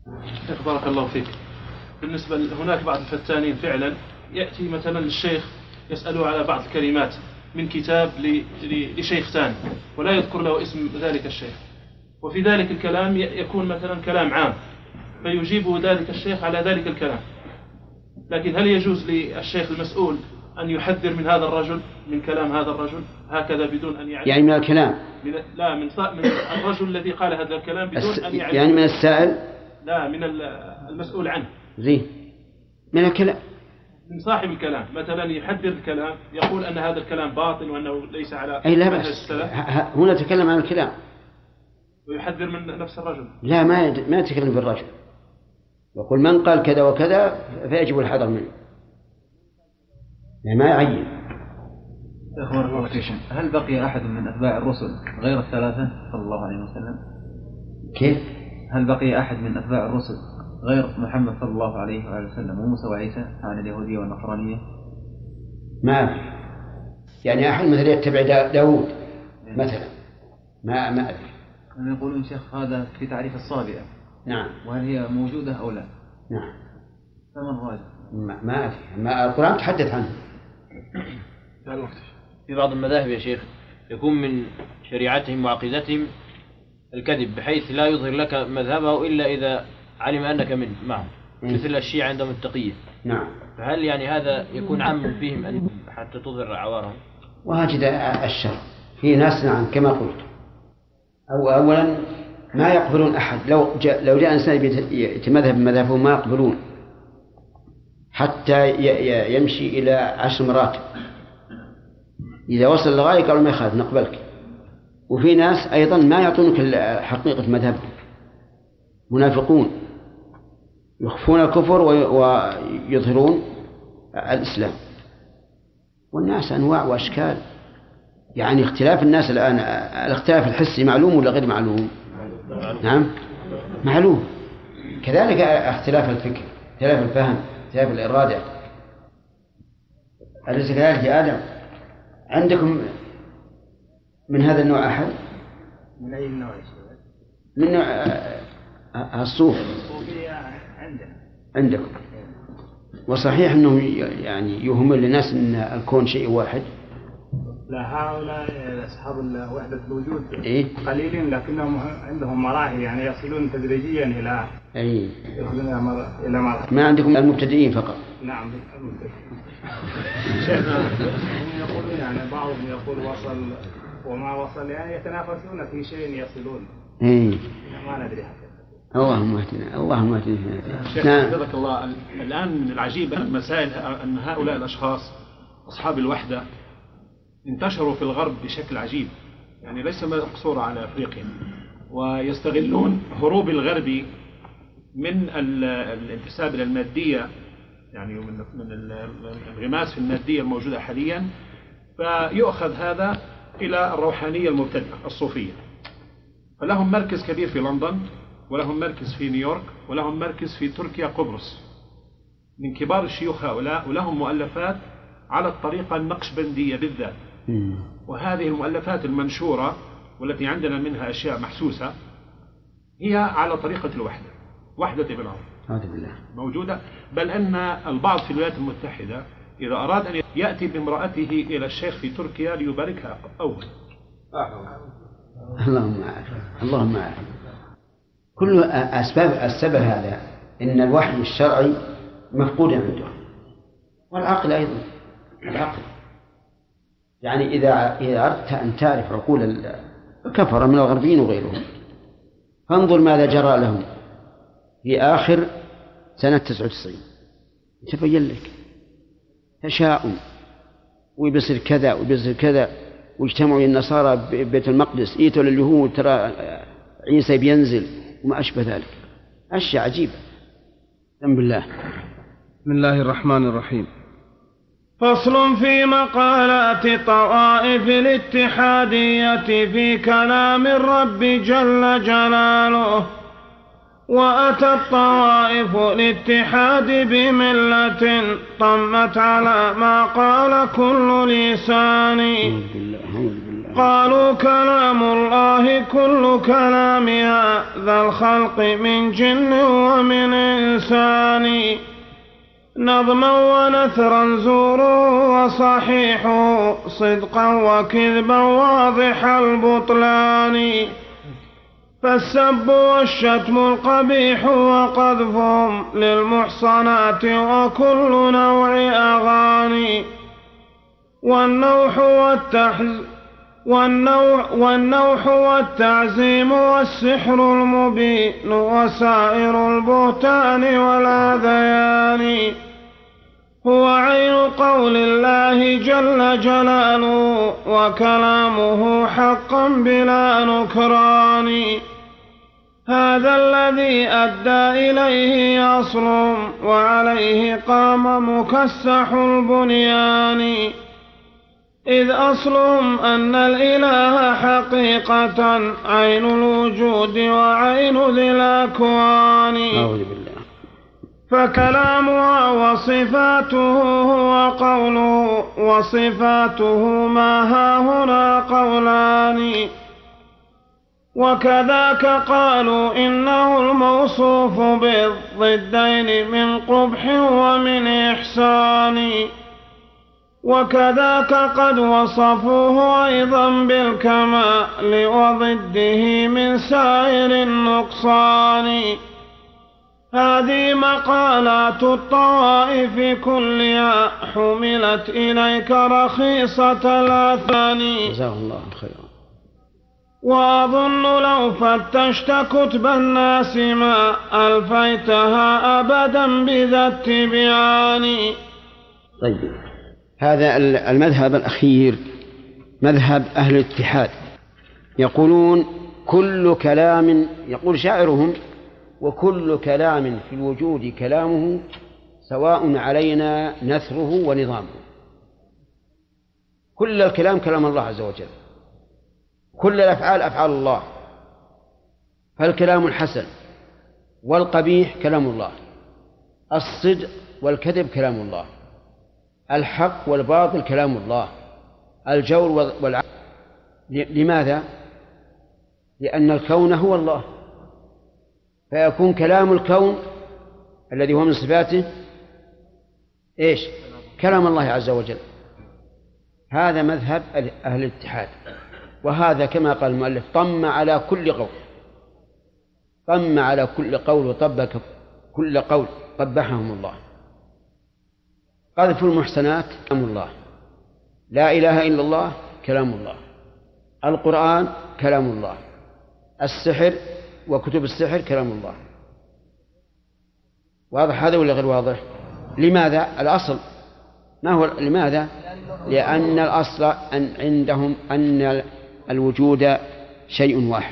شيخ بارك الله فيك. بالنسبة هناك بعض الفتانين فعلا يأتي مثلا الشيخ يسأله على بعض الكلمات من كتاب لشيخ ثاني ولا يذكر له اسم ذلك الشيخ، وفي ذلك الكلام يكون مثلا كلام عام فيجيبه ذلك الشيخ على ذلك الكلام، لكن هل يجوز للشيخ المسؤول أن يحذر من هذا الرجل من كلام هذا الرجل هكذا بدون أن يعلم؟ يعني من الكلام؟ لا، من الرجل الذي قال هذا الكلام بدون أن يعلم. يعني من السائل؟ لا، من المسؤول عنه. زين، من الكلام، من صاحب الكلام مثلا يحذر الكلام، يقول أن هذا الكلام باطل وأنه ليس على أي لا بأس. هنا تكلم عن الكلام ويحذر من نفس الرجل. لا، ما يتكلم بالرجل، يقول من قال كذا وكذا فيجب الحذر منه، يعني ما يعين. هل بقي أحد من أتباع الرسل غير الثلاثة صلى الله عليه وسلم؟ كيف؟ هل بقي أحد من أتباع الرسل غير محمد صلى الله عليه وسلم وموسى وعيسى عن اليهودية والنصرانية؟ ما أدري، يعني أحد مثل يتبع داود مثلا، ما أدري. هم يقولون شيخ هذا في تعريف الصابئة. نعم. وهل هي موجودة أو لا؟ نعم. فمن راجع؟ ما أدري، ما القرآن تحدث عنه. في بعض المذاهب يا شيخ يكون من شريعتهم وعقيدتهم الكذب، بحيث لا يظهر لك مذهبه إلا إذا علم أنك منه معه، مثل الشيعة عندهم التقية. نعم. فهل يعني هذا يكون عام فيهم أن حتى تظهر عوارهم؟ وهكذا الشر في ناس، نعم كما قلت، أولا ما يقبلون أحد، لو جاء إنسان يتمذهب بمذهبه ما يقبلون حتى يمشي إلى 10 مراتب، إذا وصل لغاية قالوا ما يخالف نقبلك. وفي ناس أيضا ما يعطونك حقيقة مذهبهم، منافقون يخفون الكفر ويظهرون الإسلام. والناس أنواع وأشكال، يعني اختلاف الناس الآن، الاختلاف الحسي معلوم ولا غير معلوم؟ نعم معلوم. كذلك اختلاف الفكر، اختلاف الفهم، اختلاف الإرادة. أليس كذلك يا آدم؟ عندكم من هذا النوع أحد؟ من أي نوع؟ من نوع الصوف عندكم. وصحيح أنه يعني يهم للناس أن الكون شيء واحد. لا، هؤلاء أصحاب وحدة الوجود قليلين لكنهم عندهم مراحل، يعني يصلون تدريجيا إلى مراحل. ما عندكم المبتدئين فقط؟ نعم شيخنا يقولون يعني بعضهم يقول وصل وما وصل، يعني يتنافسون في شيء يصلون. ما ندري حقيقة. اللهم اهدنا. شيخنا حفظك الله، الآن من العجيب المسائل أن هؤلاء الأشخاص أصحاب الوحدة انتشروا في الغرب بشكل عجيب، يعني ليس مقصورا على أفريقيا، ويستغلون هروب الغربي من الانتساب إلى المادية، يعني من الانغماس في المادية الموجودة حاليا، فيؤخذ هذا إلى الروحانية المبتدئة الصوفية. فلهم مركز كبير في لندن، ولهم مركز في نيويورك، ولهم مركز في تركيا قبرص من كبار الشيوخ هؤلاء، ولهم مؤلفات على الطريقة النقشبندية بالذات. وهذه المؤلفات المنشورة والتي عندنا منها أشياء محسوسة هي على طريقة الوحدة، وحدة ابن عمر موجودة. بل أن البعض في الولايات المتحدة إذا أراد أن يأتي بامرأته إلى الشيخ في تركيا ليباركها أول. اللهم عافية. كل السبب هذا إن الوحي الشرعي مفقود عنده، والعقل أيضا. العقل يعني إذا أردت أن تعرف عقول الكفرة من الغربيين وغيرهم، فانظر ماذا جرى لهم في آخر سنة 99، تبين لك تشاؤم، ويبصر كذا ويبصر كذا، واجتمعوا النصارى ببيت المقدس، ايتوا لليهود ترى عيسى بينزل وما أشبه ذلك، أشياء عجيبة. بالله. بسم الله الرحمن الرحيم. فصل في مقالات طوائف الاتحادية في كلام الرب جل جلاله. وأتى الطوائف الاتحاد بملة طمت على ما قال كل لسان، قالوا كلام الله كل كلام هذا الخلق من جن ومن إنسان نظما ونثرا زورا وصحيحه صدقا وكذبا واضح البطلان فالسب والشتم القبيح وقذفهم للمحصنات وكل نوع أغاني والنوح والتعزيم والسحر المبين وسائر البهتان والأذيان هو عين قول الله جل جلاله وكلامه حقا بلا نكران هذا الذي أدى إليه أصل وعليه قام مكسح البنيان إذ أصلهم أن الإله حقيقة عين الوجود وعين ذي الأكوان فكلامها وصفاته هو قوله وصفاته ما هاهنا قولان وكذاك قالوا إنه الموصوف بالضدين من قبح ومن إحسان وكذاك قد وصفوه أيضا بالكمال وضده من سائر النقصان هذه مقالات الطوائف كلها حملت إليك رخيصة الأثمان جزاه الله خيرا. وأظن لو فتشت كتب الناس ما ألفيتها أبدا بذا التبيان. طيب، هذا المذهب الأخير مذهب أهل الاتحاد، يقولون كل كلام، يقول شاعرهم وكل كلام في الوجود كلامه سواء علينا نثره ونظامه. كل الكلام كلام الله عز وجل، كل الأفعال أفعال الله، فالكلام الحسن والقبيح كلام الله، الصدق والكذب كلام الله، الحق والباطل كلام الله، الجور والعدل. لماذا؟ لأن الكون هو الله، فيكون كلام الكون الذي هو من صفاته إيش؟ كلام الله عز وجل. هذا مذهب أهل الاتحاد، وهذا كما قال المؤلف طم على كل قول، طم على كل قول وطبق كل قول، قبحهم الله. قذف المحسنات كلام الله، لا إله إلا الله كلام الله، القرآن كلام الله، السحر وكتب السحر كلام الله. واضح هذا ولا غير واضح؟ لماذا؟ الأصل ما هو؟ لماذا؟ لأن الأصل أن عندهم أن الوجود شيء واحد،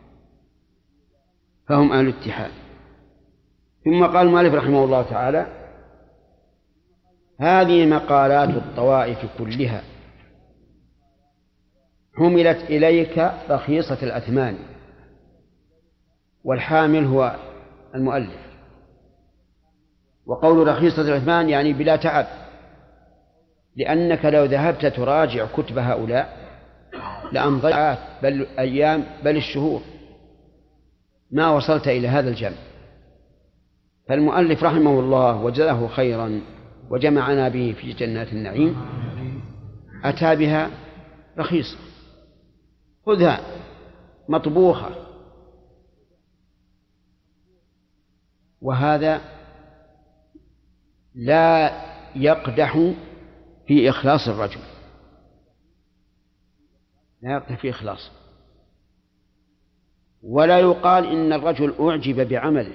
فهم أهل الاتحاد. ثم قال المؤلف رحمه الله تعالى: هذه مقالات الطوائف كلها حملت إليك رخيصة الأثمان. والحامل هو المؤلف، وقول رخيصة الأثمان يعني بلا تعب، لأنك لو ذهبت تراجع كتب هؤلاء لأمضيت بل أيام بل الشهور ما وصلت إلى هذا الجمع. فالمؤلف رحمه الله وجزاه خيرا وجمعنا به في جنات النعيم أتى بها رخيصة، خذها مطبوخة. وهذا لا يقدح في إخلاص الرجل، لا يقدح في إخلاص، ولا يقال إن الرجل أعجب بعمله،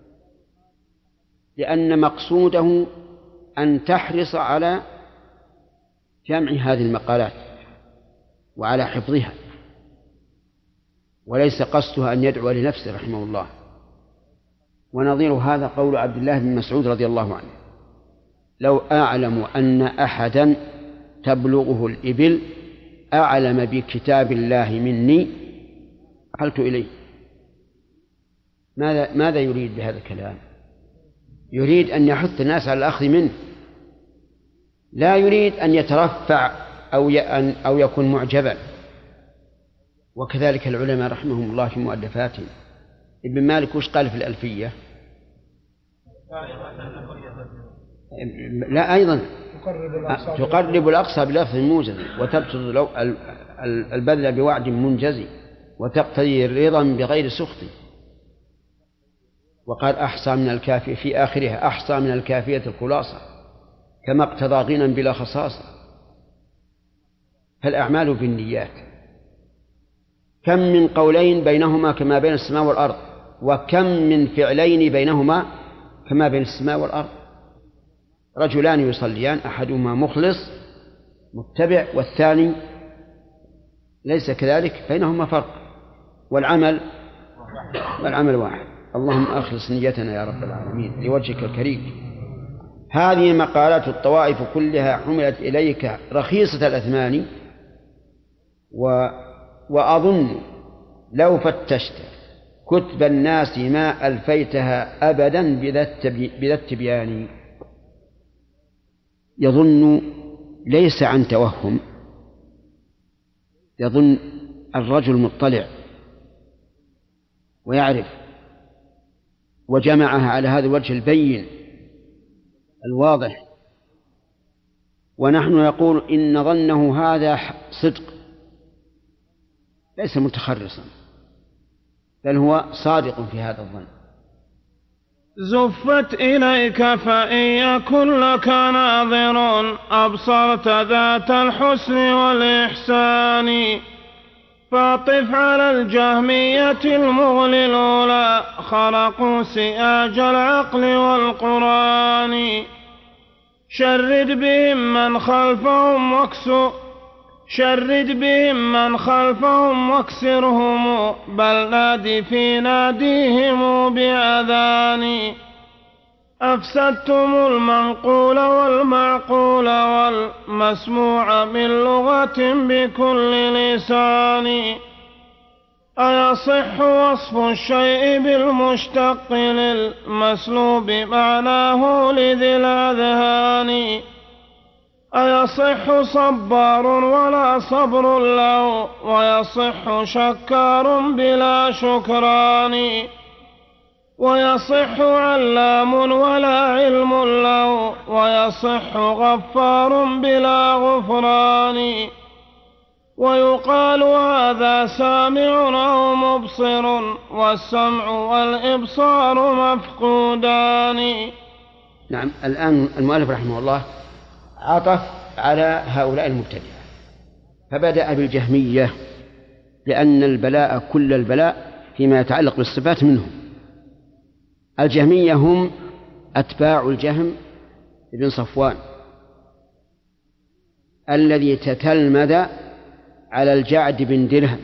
لأن مقصوده أن تحرص على جمع هذه المقالات وعلى حفظها، وليس قصدها أن يدعو لنفسه رحمه الله. ونظير هذا قول عبد الله بن مسعود رضي الله عنه: لو أعلم أن أحدا تبلغه الإبل أعلم بكتاب الله مني قلت إليه. ماذا يريد بهذا الكلام؟ يريد أن يحث الناس على الأخذ منه، لا يريد أن يترفع أو يكون معجبا، وكذلك العلماء رحمهم الله في مؤلفاتهم. ابن مالك وش قال في الألفية؟ لا أيضا تقرب الأقصى بلفظ موجز وتبسط البذل بوعد منجز وتقتضي الرضا بغير سخط. وقال أحصى من الكافية في آخرها أحصى من الكافية الخلاصة كما اقتضى غنى بلا خصاصة. فالأعمال بالنيات. كم من قولين بينهما كما بين السماء والأرض، وكم من فعلين بينهما كما بين السماء والأرض. رجلان يصليان أحدهما مخلص متبع والثاني ليس كذلك، بينهما فرق، والعمل واحد. اللهم أخلص نيتنا يا رب العالمين لوجهك الكريم. هذه مقالات الطوائف كلها حملت إليك رخيصة الأثمان، وأظن لو فتشت كتب الناس ما ألفيتها أبدا بذا التبيان. يظن ليس عن توهم، يظن الرجل مطلع ويعرف وجمعها على هذا الوجه البين الواضح، ونحن نقول إن ظنه هذا صدق ليس متخرصا، بل هو صادق في هذا الظن. زفت إليك فإن يكن لك ناظر أبصرت ذات الحسن والإحسان، فاطف على الجهمية المغل الأولى خرقوا سياج العقل والقرآن. شرد بهم من خلفهم واكسرهم، بل نادي في ناديهم بأذان. أفسدتم المنقول والمعقول والمسموع من لغة بكل لسان. أيصح وصف الشيء بالمشتق للمسلوب معناه لذي الأذهان. أيصح صبار ولا صبر له، ويصح شكار بلا شكران. ويصح علام ولا علم له، ويصح غفار بلا غفران. ويقال هذا سامع أو مبصر، والسمع والإبصار مفقودان. نعم. الآن المؤلف رحمه الله عطف على هؤلاء المبتدعة، فبدأ بالجهمية لأن البلاء كل البلاء فيما يتعلق بالصفات منهم. الجهمية هم أتباع الجهم بن صفوان الذي تتلمذ على الجعد بن درهم.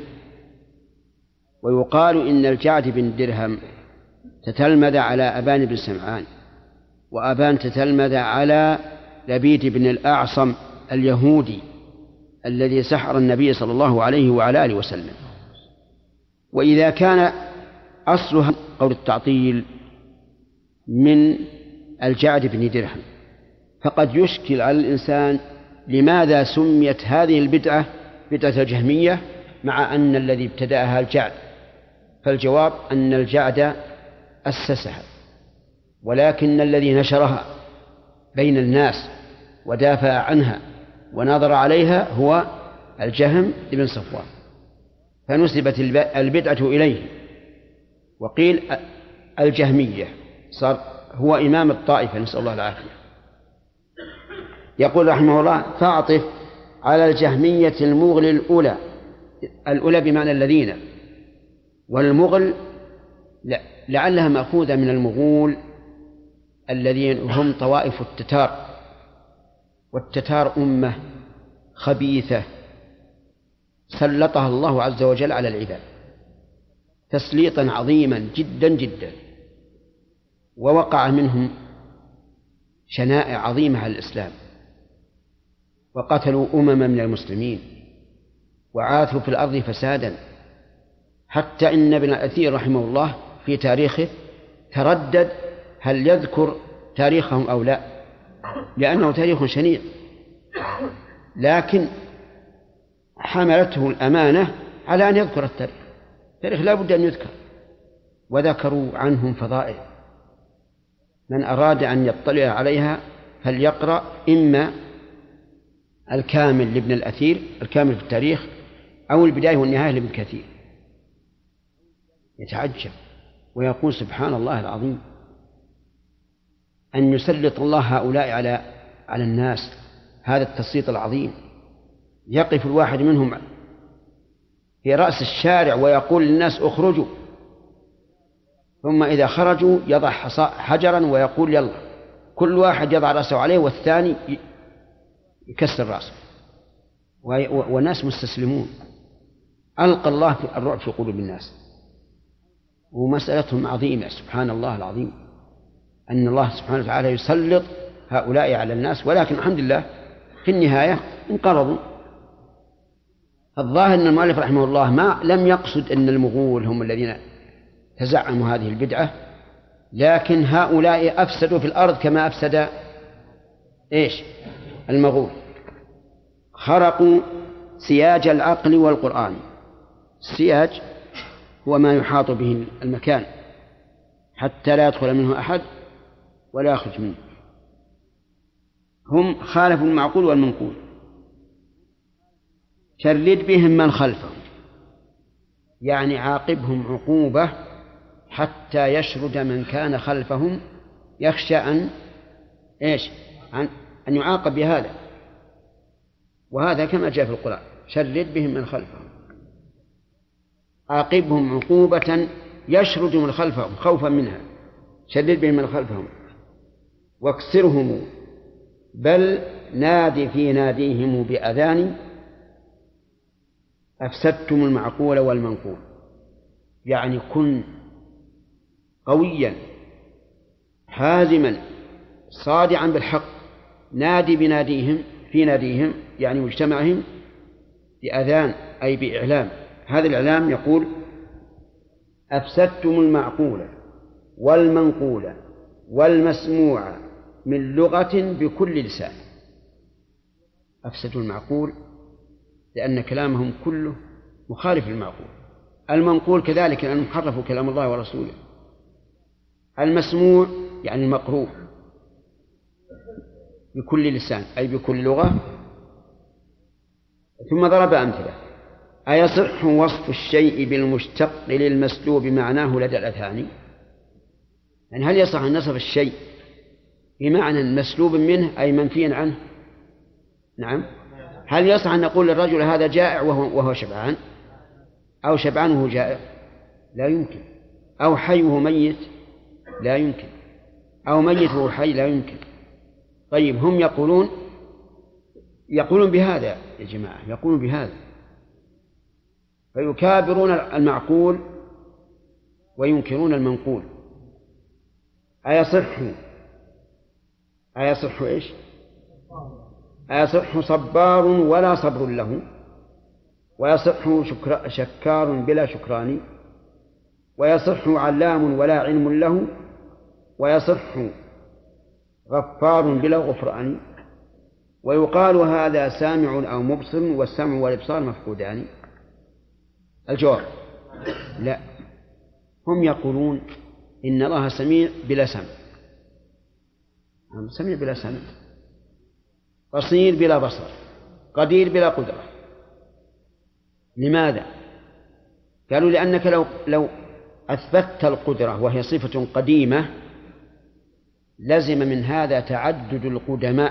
ويقال إن الجعد بن درهم تتلمذ على أبان بن سمعان، وأبان تتلمذ على لبيد بن الأعصم اليهودي الذي سحر النبي صلى الله عليه وعلى آله وسلم. وإذا كان أصلها قول التعطيل من الجعد بن درهم، فقد يشكل على الإنسان لماذا سميت هذه البدعة بدعة الجهمية مع أن الذي ابتدأها الجعد. فالجواب أن الجعد أسسها، ولكن الذي نشرها بين الناس ودافع عنها ونظر عليها هو الجهم بن صفوان، فنسبت البدعة إليه. وقيل الجهمية صار هو إمام الطائفة، نسأل الله العافية. يقول رحمه الله فاعطف على الجهمية المغل الأولى بمعنى الذين، والمغل لعلها مأخوذة من المغول الذين هم طوائف التتار، والتتار أمة خبيثة سلطها الله عز وجل على العباد تسليطا عظيما جدا جدا، ووقع منهم شنائع عظيمة على الإسلام، وقتلوا من المسلمين وعاثوا في الأرض فسادا، حتى إن ابن الأثير رحمه الله في تاريخه تردد هل يذكر تاريخهم أو لا، لأنه تاريخ شنيع، لكن حملته الأمانة على أن يذكر التاريخ لا بد أن يذكر. وذكروا عنهم فضائل، من أراد أن يطلع عليها فليقرأ إما الكامل لابن الأثير، الكامل في التاريخ، أو البداية والنهاية لابن كثير. يتعجب ويقول سبحان الله العظيم أن يسلط الله هؤلاء على الناس هذا التسليط العظيم. يقف الواحد منهم في رأس الشارع ويقول للناس اخرجوا، ثم إذا خرجوا يضع حجرا ويقول يلا، كل واحد يضع رأسه عليه والثاني يكسر رأسه، والناس مستسلمون. ألقى الله الرعب في قلوب الناس، ومسألتهم عظيمة. سبحان الله العظيم أن الله سبحانه وتعالى يسلط هؤلاء على الناس، ولكن الحمد لله في النهاية انقرضوا. الظاهر أن المؤلف رحمه الله ما لم يقصد أن المغول هم الذين تزعموا هذه البدعة، لكن هؤلاء أفسدوا في الأرض كما أفسد المغول. خرقوا سياج العقل والقرآن. السياج هو ما يحاط به المكان حتى لا يدخل منه أحد ولا يخرج منه. هم خالفوا المعقول والمنقول. شرد بهم من خلفهم، يعني عاقبهم عقوبة حتى يشرد من كان خلفهم، يخشى أن يعاقب بهذا. وهذا كما جاء في القرآن: شرد بهم من خلفهم، عاقبهم عقوبة يشرد من خلفهم خوفا منها. شرد بهم من خلفهم واكسرهم، بل نادي في ناديهم بأذان أفسدتم المعقول والمنقول. يعني كن قويا حازما صادعا بالحق، نادي بناديهم في ناديهم يعني مجتمعهم بأذان أي بإعلام. هذا الإعلام يقول: أفسدتم المعقول والمنقول والمسموع من لغة بكل لسان. أفسدوا المعقول لأن كلامهم كله مخالف للمعقول، المنقول كذلك لأنهم حرفوا كلام الله ورسوله، المسموع يعني المقروء بكل لسان أي بكل لغة. ثم ضرب أمثلة: أيصح وصف الشيء بالمشتق للمسلوب معناه لدى الأذهان؟ يعني هل يصح أن نصف الشيء بمعنى مسلوب منه أي منفي عنه؟ نعم. هل يصح أن نقول للرجل هذا جائع وهو شبعان، أو شبعان وهو جائع؟ لا يمكن. أو حي وهو ميت؟ لا يمكن. أو ميت وهو حي؟ لا يمكن. طيب هم يقولون بهذا يا جماعة، يقولون بهذا، فيكابرون المعقول وينكرون المنقول. أيصح إيش؟ أيصح صبار ولا صبر له، ويصح شكار بلا شكران، ويصح علام ولا علم له، ويصح غفار بلا غفران، ويقال هذا سامع أو مبصر والسمع والإبصار مفقودان. الجواب: لا، هم يقولون إن الله سميع بلا سمع، سميع بلا سمع، بصير بلا بصر، قدير بلا قدرة. لماذا؟ قالوا لأنك لو أثبتت القدرة وهي صفة قديمة لزم من هذا تعدد القدماء،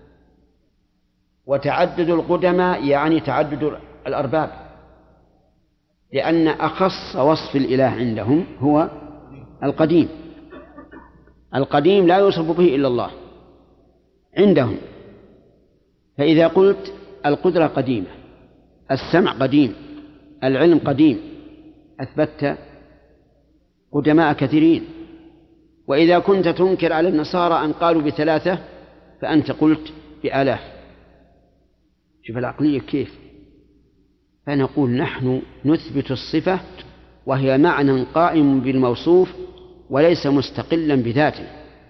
وتعدد القدماء يعني تعدد الأرباب، لأن أخص وصف الإله عندهم هو القديم. القديم لا يوصف به إلا الله عندهم. فإذا قلت القدرة قديمة، السمع قديم، العلم قديم، أثبتت قدماء كثيرين. وإذا كنت تنكر على النصارى أن قالوا ب3 فأنت قلت ب1000. شوف العقلية كيف. فنقول نحن نثبت الصفة وهي معنى قائم بالموصوف وليس مستقلا بذاته.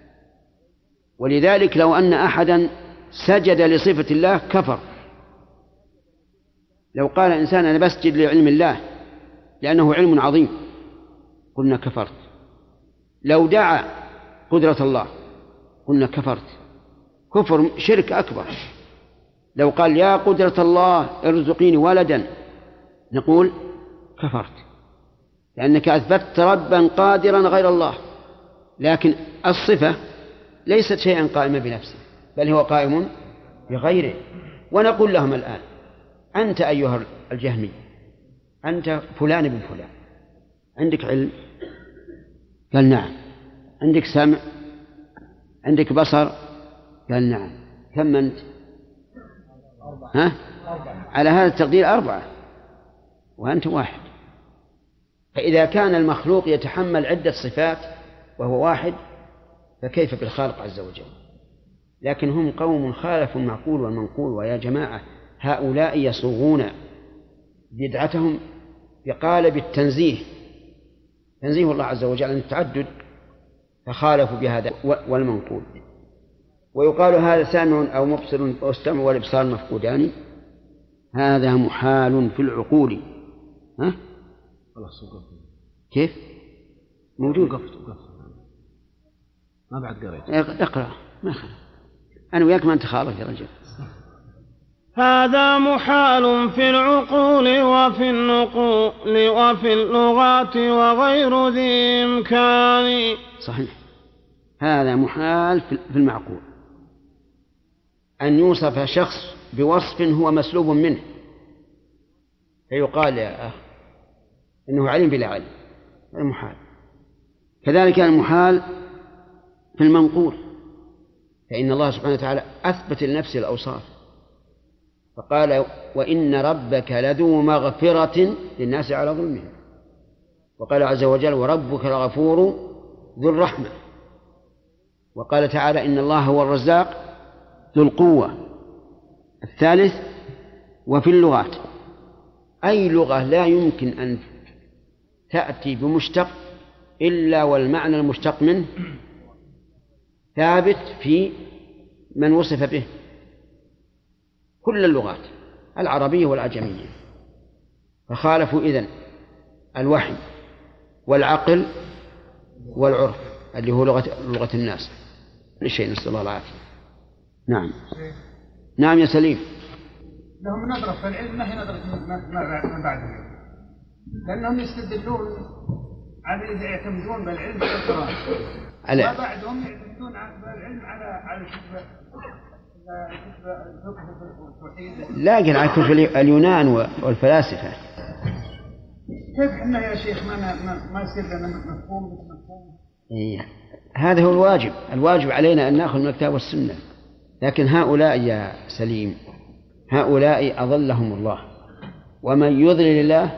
ولذلك لو أن أحدا سجد لصفة الله كفر، لو قال إنسان أنا بسجد لعلم الله لأنه علم عظيم قلنا كفرت. لو دعا قدرة الله قلنا كفرت، كفر شرك أكبر. لو قال يا قدرة الله ارزقيني ولدا نقول كفرت، لأنك أثبتت ربا قادرا غير الله، لكن الصفة ليست شيئا قائما بنفسه بل هو قائم بغيره. ونقول لهم الآن أنت أيها الجهمي أنت فلان بن فلان، عندك علم؟ قال نعم. عندك سمع؟ عندك بصر؟ قال نعم. كم أنت؟ على هذا التقدير 4 وأنت 1. فإذا كان المخلوق يتحمل عدة صفات وهو 1 فكيف بالخالق عز وجل؟ لكن هم قوم خالفوا المعقول والمنقول. ويا جماعة هؤلاء يصوغون بدعتهم بقالب التنزيه، تنزيه الله عز وجل عن التعدد، فخالفوا بهذا والمنقول. ويقال هذا سامع أو مبصر والسمع والإبصار مفقودان، هذا محال في العقول. كيف؟ موجود. ما بعد قريت. اقرأ. ما خلق. أنا وياك ما أنت خالف يا رجل. هذا محال في العقول وفي النقول وفي اللغات وغير ذي إمكان. صحيح، هذا محال في المعقول أن يوصف شخص بوصف هو مسلوب منه فيقال يا أخ إنه علم بلا علم، هذا محال. كذلك المحال في المنقول، فإن الله سبحانه وتعالى أثبت لنفسه الأوصاف فقال وإن ربك لذو مغفرة للناس على ظلمهم، وقال عز وجل وربك الغفور ذو الرحمة، وقال تعالى إن الله هو الرزاق ذو القوة. الثالث وفي اللغات، أي لغة لا يمكن أن تأتي بمشتق إلا والمعنى المشتق منه ثابت في من وصف به، كل اللغات العربية والعجمية. فخالفوا إذن الوحي والعقل والعرف اللي هو لغة الناس. الشيء نسأل الله العافية. نعم نعم يا سليم. لهم نظرة في العلم ما هي نظرة ما بعدهم، لأنهم يستدلون على إذا يعتمدون بالعلم والقرآن، ما بعدهم يعتمدون بالعلم على لكن على كفر اليونان والفلاسفة. كيف احنا يا شيخ ما يصير لنا مفهوم؟ هذا هو الواجب علينا أن نأخذ من الكتاب والسنة. لكن هؤلاء يا سليم هؤلاء أضلهم الله، ومن يضلل الله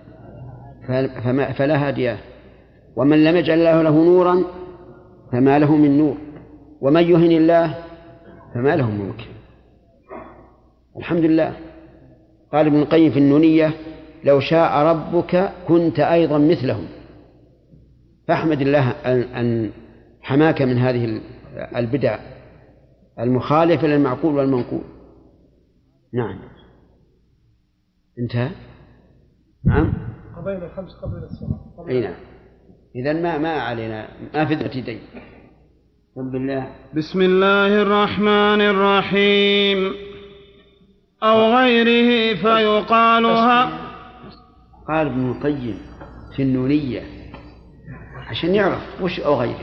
فلا هادي له، ومن لم يجعل له نورا فما له من نور، ومن يهن الله فما له من مكرم. الحمد لله. قال ابن القيم في النونية لو شاء ربك كنت أيضا مثلهم، فاحمد الله أن حماك من هذه البدع المخالفة للمعقول والمنقول. نعم انتهى. نعم قضينا 5 قبل الصلاة. أي نعم. إذن ما علينا ما في ذاتي. بالله. بسم الله الرحمن الرحيم. أو غيره فيقالها. قال ابن القيم في النونية عشان يعرف وش أو غيره.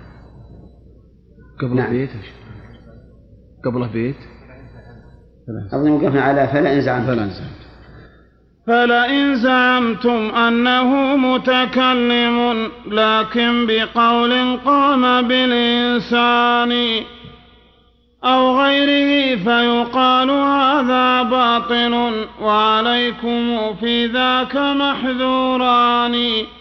قبل نعم. بيت قبله بيت أظن وقفنا على فلئن زعمتم أنه متكلم لكن بقول قام بالإنسان أو غيره فيقال هذا باطل وعليكم في ذاك محذوران.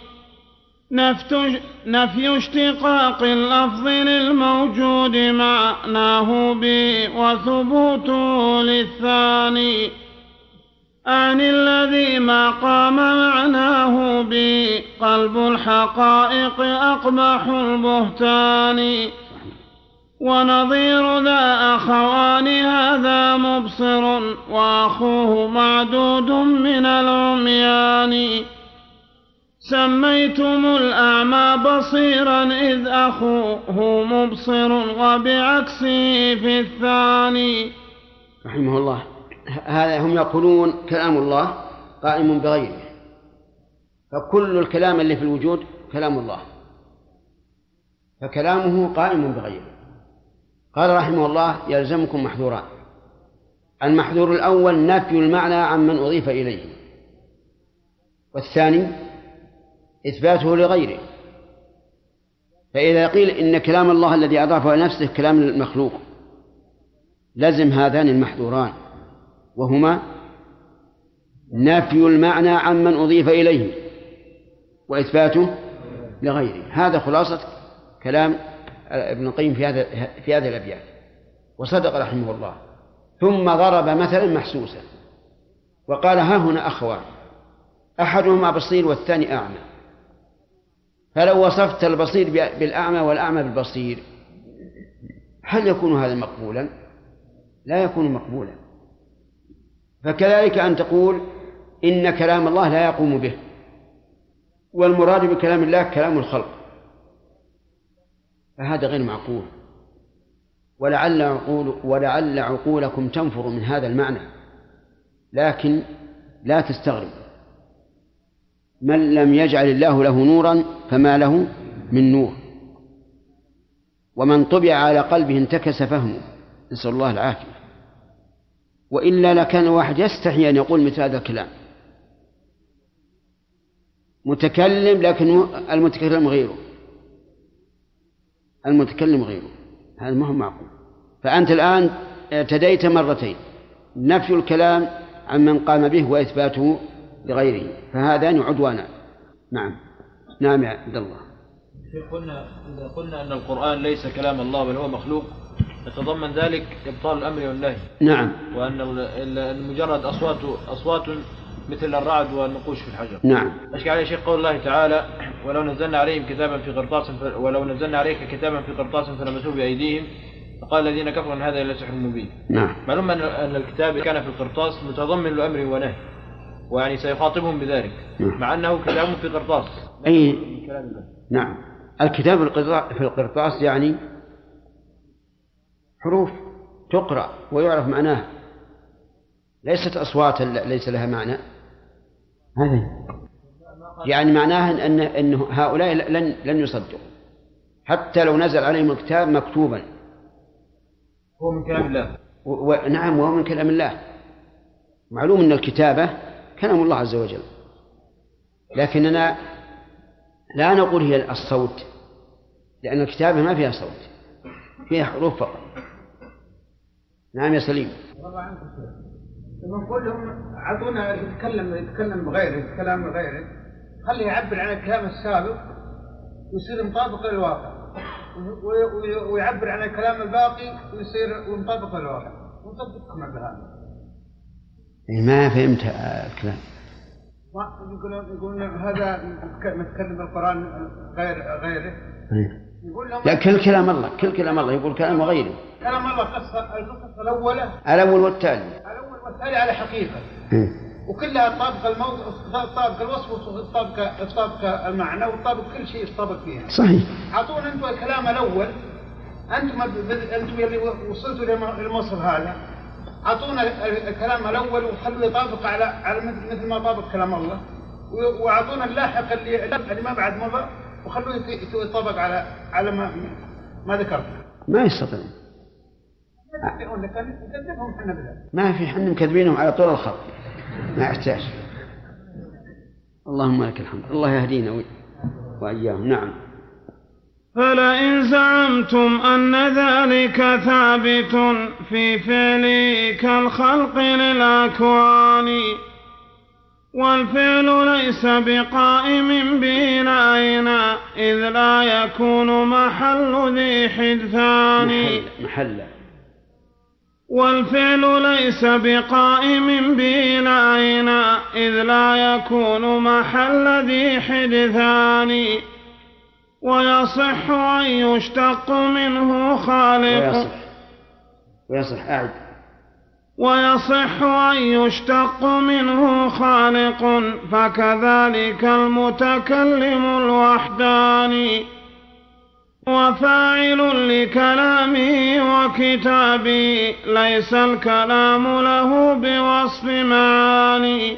نفي اشتقاق اللفظ للموجود معناه به وثبوته للثاني عن الذي ما قام معناه به قلب الحقائق أقبح البهتان. ونظير ذا أخوان هذا مبصر وأخوه معدود من العميان. سميتم الأعمى بصيرا إذ أخوه مبصر وبعكسه في الثاني. رحمه الله. هذا هم يقولون كلام الله قائم بغيره، فكل الكلام اللي في الوجود كلام الله، فكلامه قائم بغيره. قال رحمه الله يلزمكم محذوران. المحذور الأول نفي المعنى عمن أضيف إليه، والثاني إثباته لغيره. فإذا قيل إن كلام الله الذي أضافه لنفسه كلام المخلوق لزم هذان المحذوران، وهما نفي المعنى عمن أضيف إليه وإثباته لغيره. هذا خلاصة كلام ابن القيم في هذه الأبيات، وصدق رحمه الله. ثم ضرب مثلا محسوسا وقال ها هنا أخوان أحدهما بصير والثاني أعمى، فلو وصفت البصير بالأعمى والأعمى بالبصير هل يكون هذا مقبولا؟ لا يكون مقبولا. فكذلك أن تقول إن كلام الله لا يقوم به، والمراد بكلام الله كلام الخلق، فهذا غير معقول. ولعل عقولكم تنفر من هذا المعنى، لكن لا تستغرب. من لم يجعل الله له نورا فما له من نور، ومن طبع على قلبه انتكس فهمه، نسأل الله العافية. وإلا لكان واحد يستحي أن يقول مثل هذا الكلام، متكلم لكن المتكلم غيره، هذا ما هو معقول. فأنت الآن اعتديت مرتين، نفي الكلام عن من قام به وإثباته لغيره، فهذان عدوانا. نعم يا عبد الله. إذا قلنا أن القرآن ليس كلام الله بل هو مخلوق، يتضمن ذلك إبطال الأمر والنهي. نعم. وأن مجرد أصوات مثل الرعد والنقوش في الحجر. نعم. أشكى عليه شيخ قول الله تعالى ولو نزلنا عليك كتابا في قرطاس فلمسوه بأيديهم فقال الذين كفروا أن هذا إلا سحر مبين. نعم. معلوم أن الكتاب كان في القرطاس متضمن لأمر ونهي، ويعني سيخاطبهم بذلك. نعم. مع أنه كلام في قرطاس. أي نعم. الكتاب في القرطاس يعني حروف تقرأ ويعرف معناها، ليست أصوات ليس لها معنى. هذا يعني معناها أن هؤلاء لن يصدقوا حتى لو نزل عليهم الكتاب مكتوبا. هو من كلام الله. نعم، وهو من كلام الله. معلوم أن الكتابة كلام الله عز وجل، لكننا لا نقول هي الصوت، لأن الكتابة ما فيها صوت، فيها حروف فقط. نعم يا سليم. نقول لهم عطونا يتكلم بغيره، كلام غيره، خليه يعبر عن الكلام السابق ويصير مطابق للواقع، ويعبر عن الكلام الباقي ويصير مطابق للواقع، ونصدقكم بهذا. ما فهمت الكلام. يقولون هذا نتكلم بالقرآن غيره. لا، كل كلام الله يقول كلام غيره. كلام الله القصة الأول والتالي على حقيقة، وكلها طابق الموضوع، طابق الوصف، طابق المعنى، وطابق كل شيء يطابق فيها. صحيح. أعطونا أنتم الكلام الأول، أنتم اللي وصلتوا للمصر هذا، أعطونا الكلام الأول وخلوا يطابق على مثل ما طابق كلام الله، وأعطونا اللاحق اللي ما بعد مضى وخلوه يطابق على ما ذكرت. ما يستطيع. ما في، حنا مكذبينهم على طول الخط، ما يحتاج. اللهم لك الحمد، الله يهدينا وإياهم. نعم. فلئن زعمتم أن ذلك ثابت في فعله كالخلق للأكوان، والفعل ليس بقائم بنائنا إذ لا يكون محل ذي حدثان. والفعل ليس بقائم بنائنا إذ لا يكون محل ذي حدثان، ويصح أن يشتق منه خالق ويصح أن يشتق منه خالق فكذلك المتكلم الوحداني وفاعل لكلامه وكتابه ليس الكلام له بوصف معاني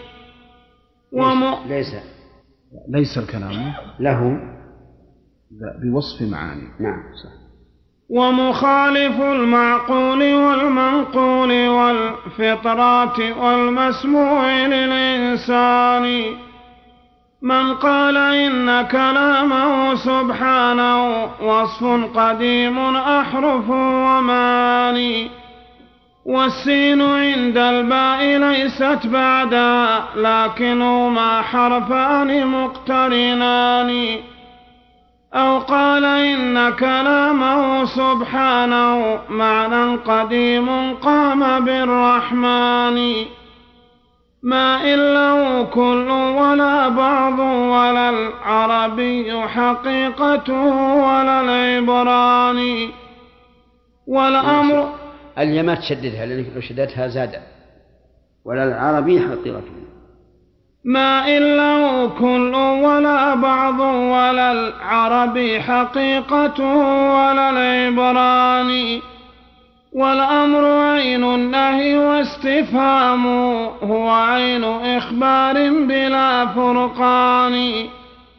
ليس الكلام له بوصف معاني. نعم صح. ومخالف المعقول والمنقول والفطرات والمسموع للإنسان من قال إن كلامه سبحانه وصف قديم أحرف ومعاني والسين عند الباء ليست بعدها لكنهما حرفان مقترنان أو قال إن كلامه سبحانه معنى قديم قام بالرحمن ما إن له كل ولا بعض ولا العربي حقيقته ولا العبراني والأمر الياء ما تشددها لأنك لو شددتها زاد ولا العربي حقيقته ما إن له كل ولا بعض ولا العربي حقيقته ولا العبراني والأمر عين النهي واستفهام هو عين إخبار بلا فرقان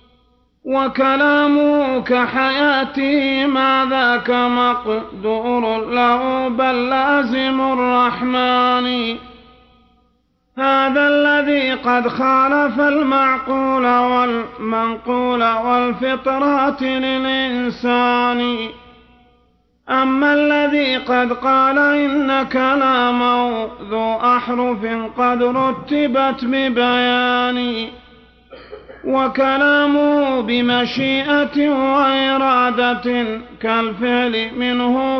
وكلامه كحياته ما ذاك مقدور له بل لازم الرحمن هذا الذي قد خالف المعقول والمنقول والفطرات للإنسان أما الذي قد قال إن كلامه ذو أحرف قد رتبت ببيان وكلامه بمشيئة وإرادة كالفعل منه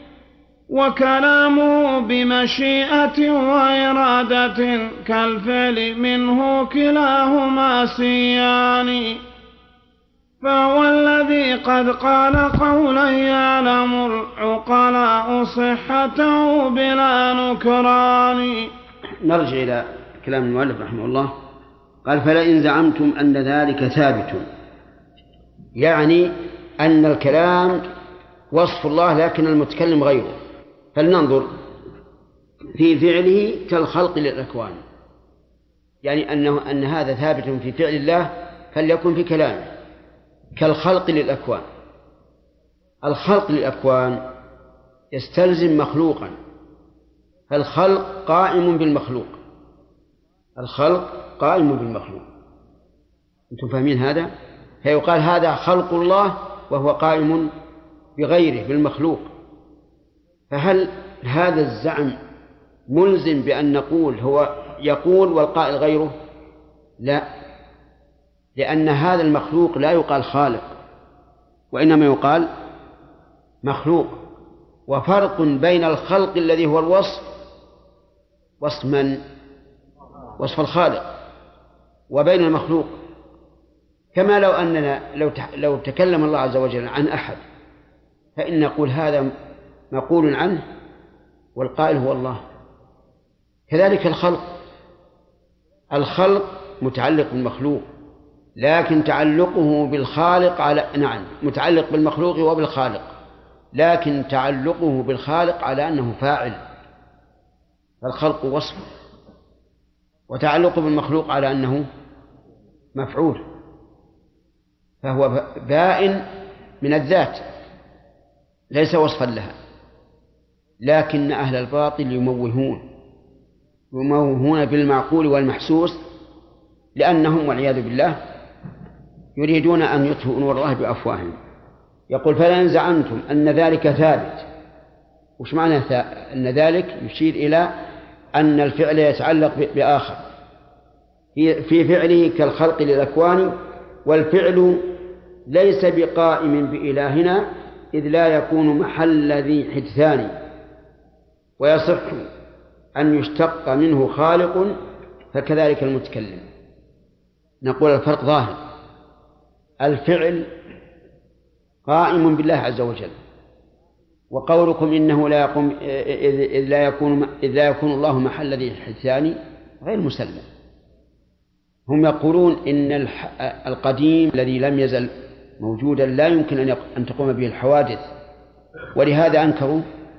وكلامه بمشيئة وإرادة كالفعل منه كلاهما سيان فهو الذي قد قال قولا يعلم العقلاء صحته بلا نكران. نرجع إلى كلام المؤلف رحمه الله. قال فلئن زعمتم أن ذلك ثابت يعني أن الكلام وصف الله لكن المتكلم غيره فلننظر في فعله كالخلق للأكوان يعني أن هذا ثابت في فعل الله فليكن في كلامه كالخلق للأكوان. الخلق للأكوان يستلزم مخلوقا فالخلق قائم بالمخلوق الخلق قائم بالمخلوق أنتم فاهمين هذا؟ فيقال هذا خلق الله وهو قائم بغيره بالمخلوق فهل هذا الزعم ملزم بأن نقول هو يقول والقائل غيره؟ لا لأن هذا المخلوق لا يقال خالق وإنما يقال مخلوق وفرق بين الخلق الذي هو الوصف وصف من؟ وصف الخالق وبين المخلوق كما لو أننا لو تكلم الله عز وجل عن أحد فإن نقول هذا مقول عنه والقائل هو الله كذلك الخلق متعلق بالمخلوق لكن تعلقه بالخالق متعلق بالمخلوق وبالخالق لكن تعلقه بالخالق على أنه فاعل فالخلق وصف وتعلقه بالمخلوق على أنه مفعول فهو بائن من الذات ليس وصفا لها لكن أهل الباطل يموهون بالمعقول والمحسوس لأنهم والعياذ بالله يريدون أن يطفئوا نور الله بأفواههم. يقول فلئن زعمتم أن ذلك ثابت وش معنى أن ذلك يشير إلى أن الفعل يتعلق بآخر في فعله كالخلق للأكوان والفعل ليس بقائم بإلهنا إذ لا يكون محل ذي حدثان ويصح أن يشتق منه خالق فكذلك المتكلم. نقول الفرق ظاهر الفعل قائم بالله عز وجل. وقولكم إنه لا يقوم إذ لا يكون الله محل ذي الحدثان غير مسلم. هم يقولون إن القديم الذي لم يزل موجودا لا يمكن أن تقوم به الحوادث، ولهذا أنكروا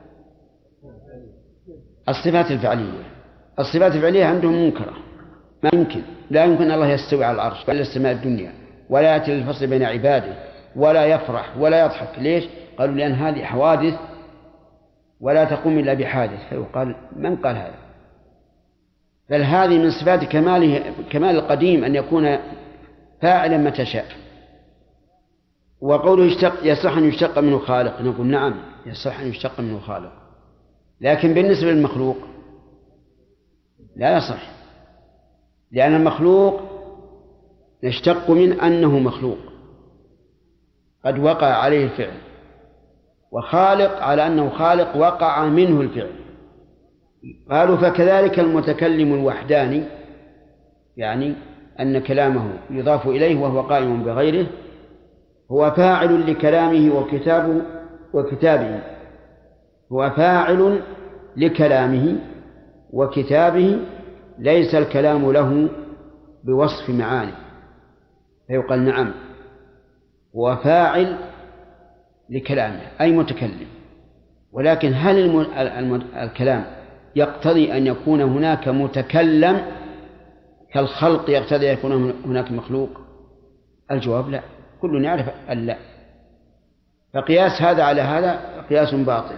الصفات الفعلية. الصفات الفعلية عندهم منكرة، ما يمكن، لا يمكن الله يستوي على العرش ولا السماء الدنيا ولا يأتي الفصل بين عباده ولا يفرح ولا يضحك. ليش؟ قالوا لأن هذه حوادث ولا تقوم إلا بحادث. فيقال من قال هذا؟ بل هذه من صفات كمال القديم أن يكون فاعلا متى شاء. وقوله يصح أن يشتق منه خالق، نقول نعم يصح أن يشتق منه خالق، لكن بالنسبة للمخلوق لا يصح، لأن المخلوق نشتق من أنه مخلوق قد وقع عليه الفعل، وخالق على أنه خالق وقع منه الفعل. قالوا فكذلك المتكلم الوحداني، يعني أن كلامه يضاف إليه وهو قائم بغيره، هو فاعل لكلامه وكتابه، هو فاعل لكلامه وكتابه، ليس الكلام له بوصف معاني. فيقال نعم هو فاعل لكلامه أي متكلم، ولكن هل الكلام يقتضي أن يكون هناك متكلم كالخلق يقتضي أن يكون هناك مخلوق؟ الجواب لا، كل يعرف أن لا. فقياس هذا على هذا قياس باطل.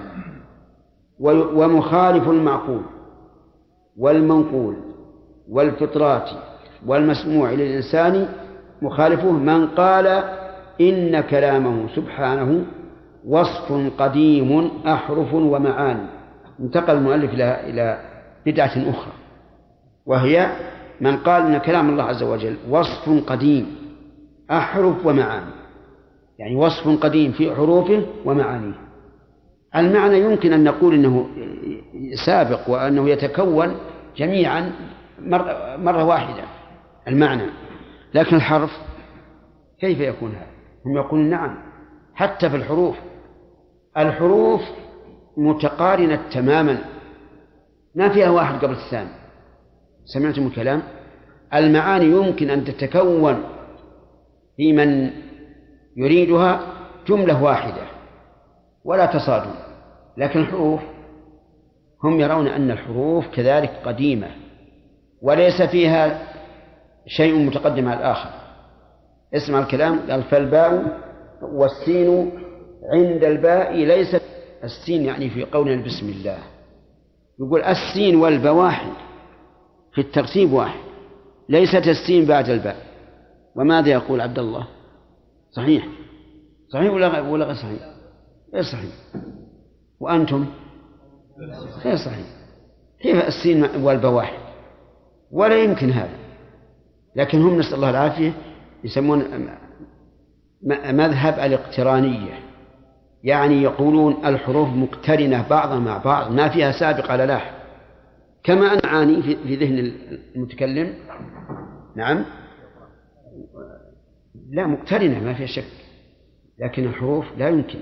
ومخالف المعقول والمنقول والفطرات والمسموع للإنسان مخالفه من قال إن كلامه سبحانه وصف قديم أحرف ومعاني. انتقل المؤلف إلى بدعة أخرى، وهي من قال إن كلام الله عز وجل وصف قديم أحرف ومعاني، يعني وصف قديم في حروفه ومعانيه. المعنى يمكن أن نقول إنه سابق وأنه يتكون جميعا مرة واحدة المعنى، لكن الحرف كيف يكون هذا؟ هم يقولون نعم، حتى في الحروف متقارنة تماما، ما فيها واحد قبل الثاني. سمعتم الكلام؟ المعاني يمكن أن تتكون في من يريدها جملة واحدة ولا تصادم، لكن الحروف هم يرون أن الحروف كذلك قديمة وليس فيها شيء متقدم على الآخر. اسمع الكلام، قال فالباء والسين عند الباء ليست السين، يعني في قولنا بسم الله يقول السين والباء واحد في الترتيب واحد، ليست السين بعد الباء. وماذا يقول عبد الله؟ صحيح ولا غير صحيح؟ غير صحيح. وأنتم؟ غير صحيح. كيف السين والباء واحد؟ ولا يمكن هذا. لكن هم نسأل الله العافية يسمون مذهب الاقترانية، يعني يقولون الحروف مقترنة بعضها مع بعض ما فيها سابق على لاحق، كما أن معاني في ذهن المتكلم نعم لا مقترنة ما فيها شك، لكن الحروف لا يمكن.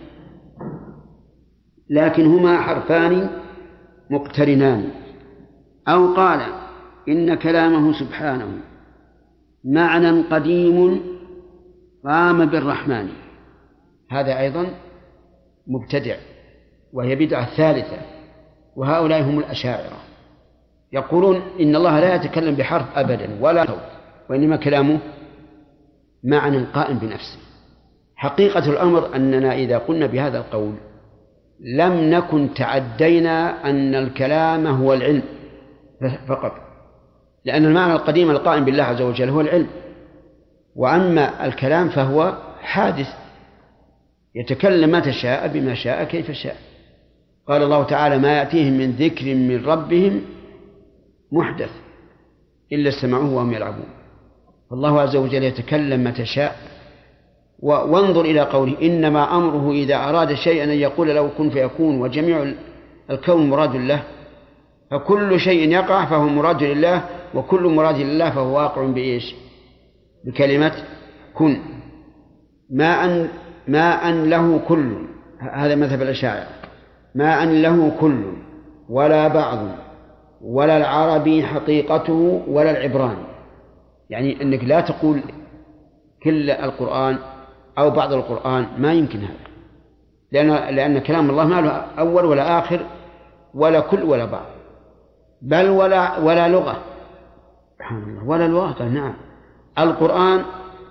لكن هما حرفان مقترنان. أو قال إن كلامه سبحانه معنى قديم قام بالرحمن، هذا أيضا مبتدع وهي بدعة ثالثة، وهؤلاء هم الأشاعرة، يقولون إن الله لا يتكلم بحرف أبدا ولا صوت، وإنما كلامه معنى قائم بنفسه. حقيقة الأمر أننا إذا قلنا بهذا القول لم نكن تعدينا أن الكلام هو العلم فقط، لأن المعنى القديم القائم بالله عز وجل هو العلم، وأما الكلام فهو حادث يتكلم متى شاء بما شاء كيف شاء. قال الله تعالى ما يأتيهم من ذكر من ربهم محدث إلا استمعوه وهم يلعبون. فالله عز وجل يتكلم متى شاء. وانظر إلى قوله إنما أمره إذا أراد شيئا أن يقول له كن فيكون، وجميع الكون مراد له، فكل شيء يقع فهو مراد لله، وكل مراد لله فهو واقع بإيش؟ بكلمة كن. ما أن ما أن له كل، هذا مذهب الأشاعرة، ما أن له كل ولا بعض ولا العربي حقيقته ولا العبراني، يعني أنك لا تقول كل القرآن أو بعض القرآن، ما يمكن هذا، لأن كلام الله ما له أول ولا آخر ولا كل ولا بعض، بل ولا لغة، سبحان الله، ولا لغة. قال نعم، القرآن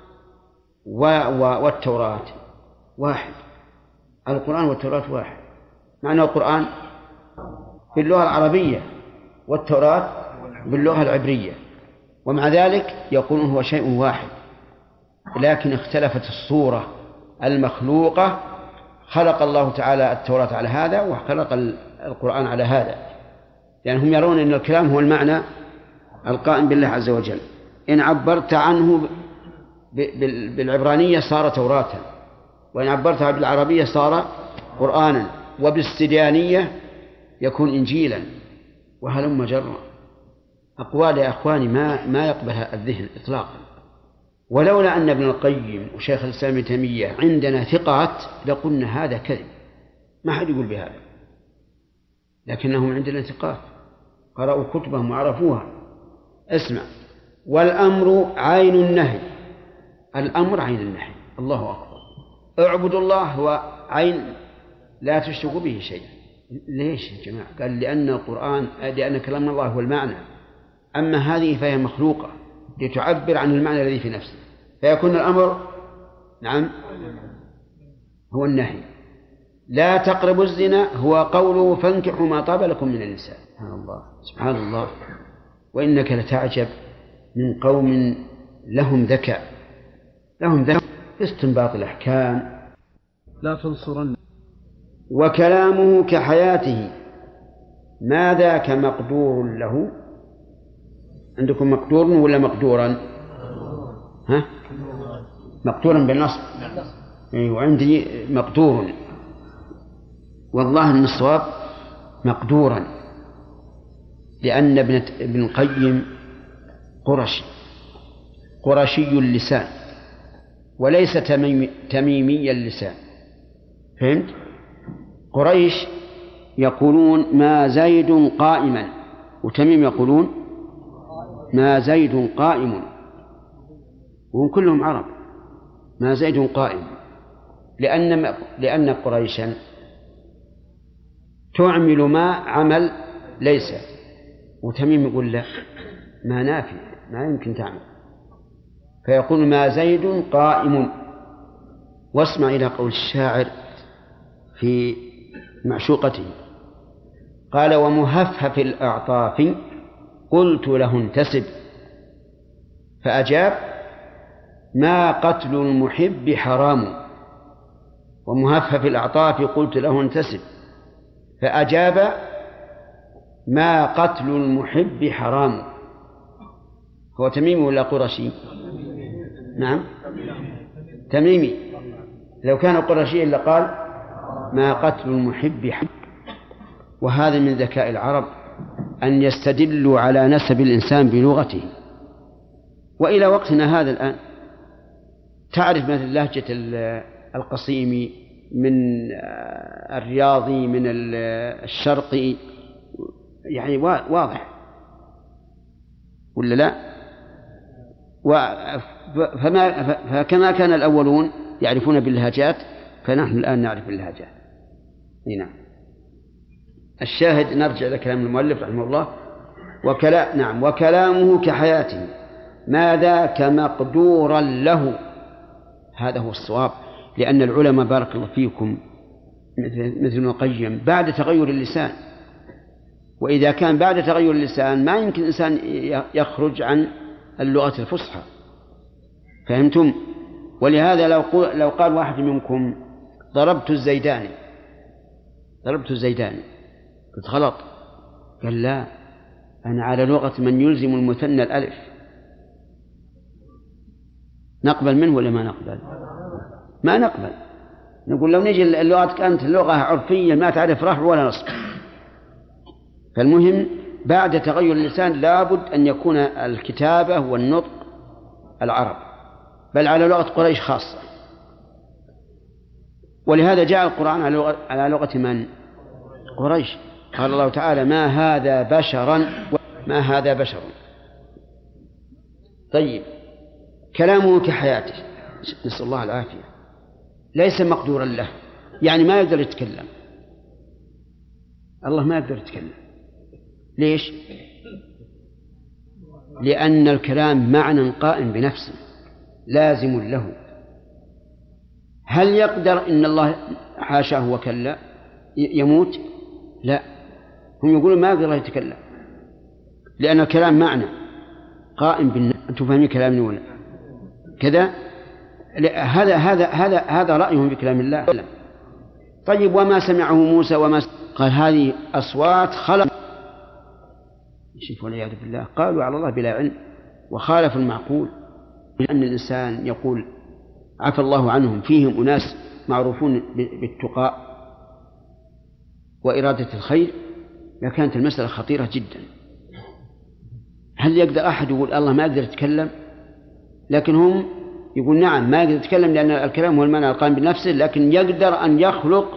والتوراة واحد، القرآن والتوراة واحد، معنى القرآن باللغة العربية والتوراة باللغة العبرية، ومع ذلك يقولون هو شيء واحد، لكن اختلفت الصورة المخلوقة، خلق الله تعالى التوراة على هذا وخلق القرآن على هذا، يعني هم يرون أن الكلام هو المعنى القائم بالله عز وجل. إن عبرت عنه بالعبرانية صار توراة، وإن عبرتها بالعربية صار قرآنا، وبالسريانية يكون إنجيلا، وهلم جرا. أقوال يا أخواني ما يقبلها الذهن إطلاقا. ولولا أن ابن القيم وشيخ الإسلام ابن تيمية عندنا ثقات لقلنا هذا كذب، ما حد يقول بهذا، لكنهم عندنا ثقات قرأوا كتبهم وعرفوها. اسمع، والأمر عين النهي، الأمر عين النهي، الله أكبر، اعبدوا الله هو عين لا تشركوا به شيئا. ليش يا جماعة؟ قال لأن كلام الله هو المعنى، أما هذه فهي مخلوقة لتعبر عن المعنى الذي في نفسه، فيكون الأمر نعم هو النهي. لا تقربوا الزنا هو قوله فانكحوا ما طاب لكم من النساء. سبحان الله سبحان الله. وإنك لتعجب من قوم لهم ذكاء في استنباط الأحكام. لا تنصرن. وكلامه كحياته، ما ذاك مقدور له؟ عندكم مقدور ولا مقدورا؟ ها؟ مقدورا بالنصب، وعندي مقدور، والله أن الصواب مقدورا، لأن ابن القيم قرشي اللسان وليس تميمي اللسان، فهمت؟ قريش يقولون ما زيد قائما، وتميم يقولون ما زيد قائم، وهم كلهم عرب، ما زيد قائم، لأن قريشا تعمل ما عمل ليس، وتميم يقول لا، ما نافي، ما يمكن تعمل، فيقول ما زيد قائم. واسمع إلى قول الشاعر في معشوقته، قال ومهفهف الأعطاف قلت له انتسب، فأجاب ما قتل المحب حرام، ومهفهف الأعطاف قلت له انتسب، فأجاب ما قتل المحب حرام. هو تميمي ولا قرشي؟ نعم تميمي، لو كان قرشيا لقال ما قتل المحب حرام. وهذا من ذكاء العرب أن يستدلوا على نسب الإنسان بلغته. وإلى وقتنا هذا الآن تعرف مثل لهجة القصيمي من الرياضي من الشرقي، يعني واضح ولا لا؟ فكما كان الأولون يعرفون باللهجات فنحن الآن نعرف اللهجات. نعم. الشاهد نرجع إلى كلام المؤلف رحمه الله. وكلامه كحياته، ما ذاك مقدورا له، هذا هو الصواب، لأن العلماء بارك الله فيكم مثل ابن القيم بعد تغير اللسان، وإذا كان بعد تغير اللسان ما يمكن إنسان يخرج عن اللغة الفصحى، فهمتم؟ ولهذا لو قال واحد منكم ضربت الزيداني قلت غلط، قال لا، أنا على لغة من يلزم المثنى الألف. نقبل منه ولا ما نقبل؟ ما نقبل. نقول لو نجي اللغة كانت لغة عرفية ما تعرف رفع ولا نصب. فالمهم بعد تغير اللسان لابد أن يكون الكتابة والنطق العرب، بل على لغة قريش خاصة. ولهذا جاء القرآن على لغة من؟ قريش. قال الله تعالى ما هذا بشرا. طيب، كلامه كحياته، نسأل الله العافية، ليس مقدورا له، يعني ما يقدر يتكلم. الله ما يقدر يتكلم. ليش؟ لأن الكلام معنى قائم بنفسه لازم له. هل يقدر إن الله حاشاه وكلا يموت؟ لا، هم يقولون ما يقدر يتكلم، لأن الكلام معنى قائم بالنفس. أنتم فاهمين كلامي ولا كذا؟ هذا رأيهم بكلام الله. طيب، وما سمعه موسى قال هذه أصوات خلق. شوفوا والعياذ بالله، قالوا على الله بلا علم وخالفوا المعقول. لأن الإنسان يقول عفى الله عنهم، فيهم أناس معروفون بالتقاء وإرادة الخير، لكانت المسألة خطيرة جدا. هل يقدر أحد يقول الله ما يقدر يتكلم؟ لكن هم يقول نعم ما يقدر يتكلم، لأن الكلام هو المعنى القائم بنفسه، لكن يقدر أن يخلق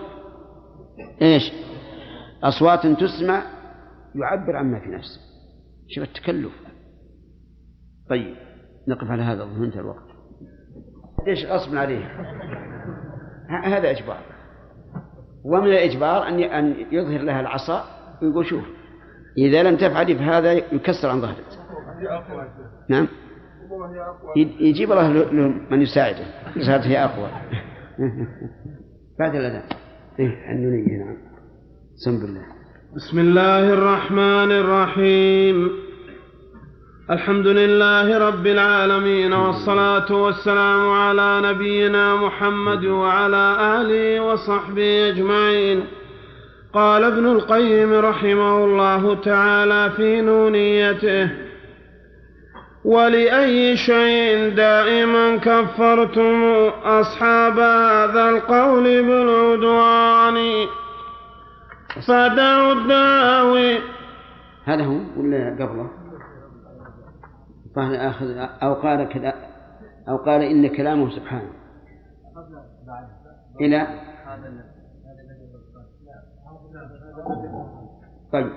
أصوات تسمع يعبر عما في نفسه. شوف التكلف. طيب، نقف على هذا، أظن انتهى الوقت. ليش غصب عليه؟ هذا إجبار، ومن الإجبار أن يظهر لها العصا ويقول شوف إذا لم تفعل فهذا يكسر عن ظهرك. نعم، يجيب الله من يساعده، صارت هي أقوى. بعد الأذان النونية. نعم، بسم الله. بسم الله الرحمن الرحيم. الحمد لله رب العالمين، والصلاة والسلام على نبينا محمد وعلى آله وصحبه أجمعين. قال ابن القيم رحمه الله تعالى في نونيته: ولأي شيء دائما كفرتم أصحاب هذا القول بالعدوان فدعوا الداوي. هذا هو ولا قبله؟ أو قال إن كلامه سبحانه إلى. طيب،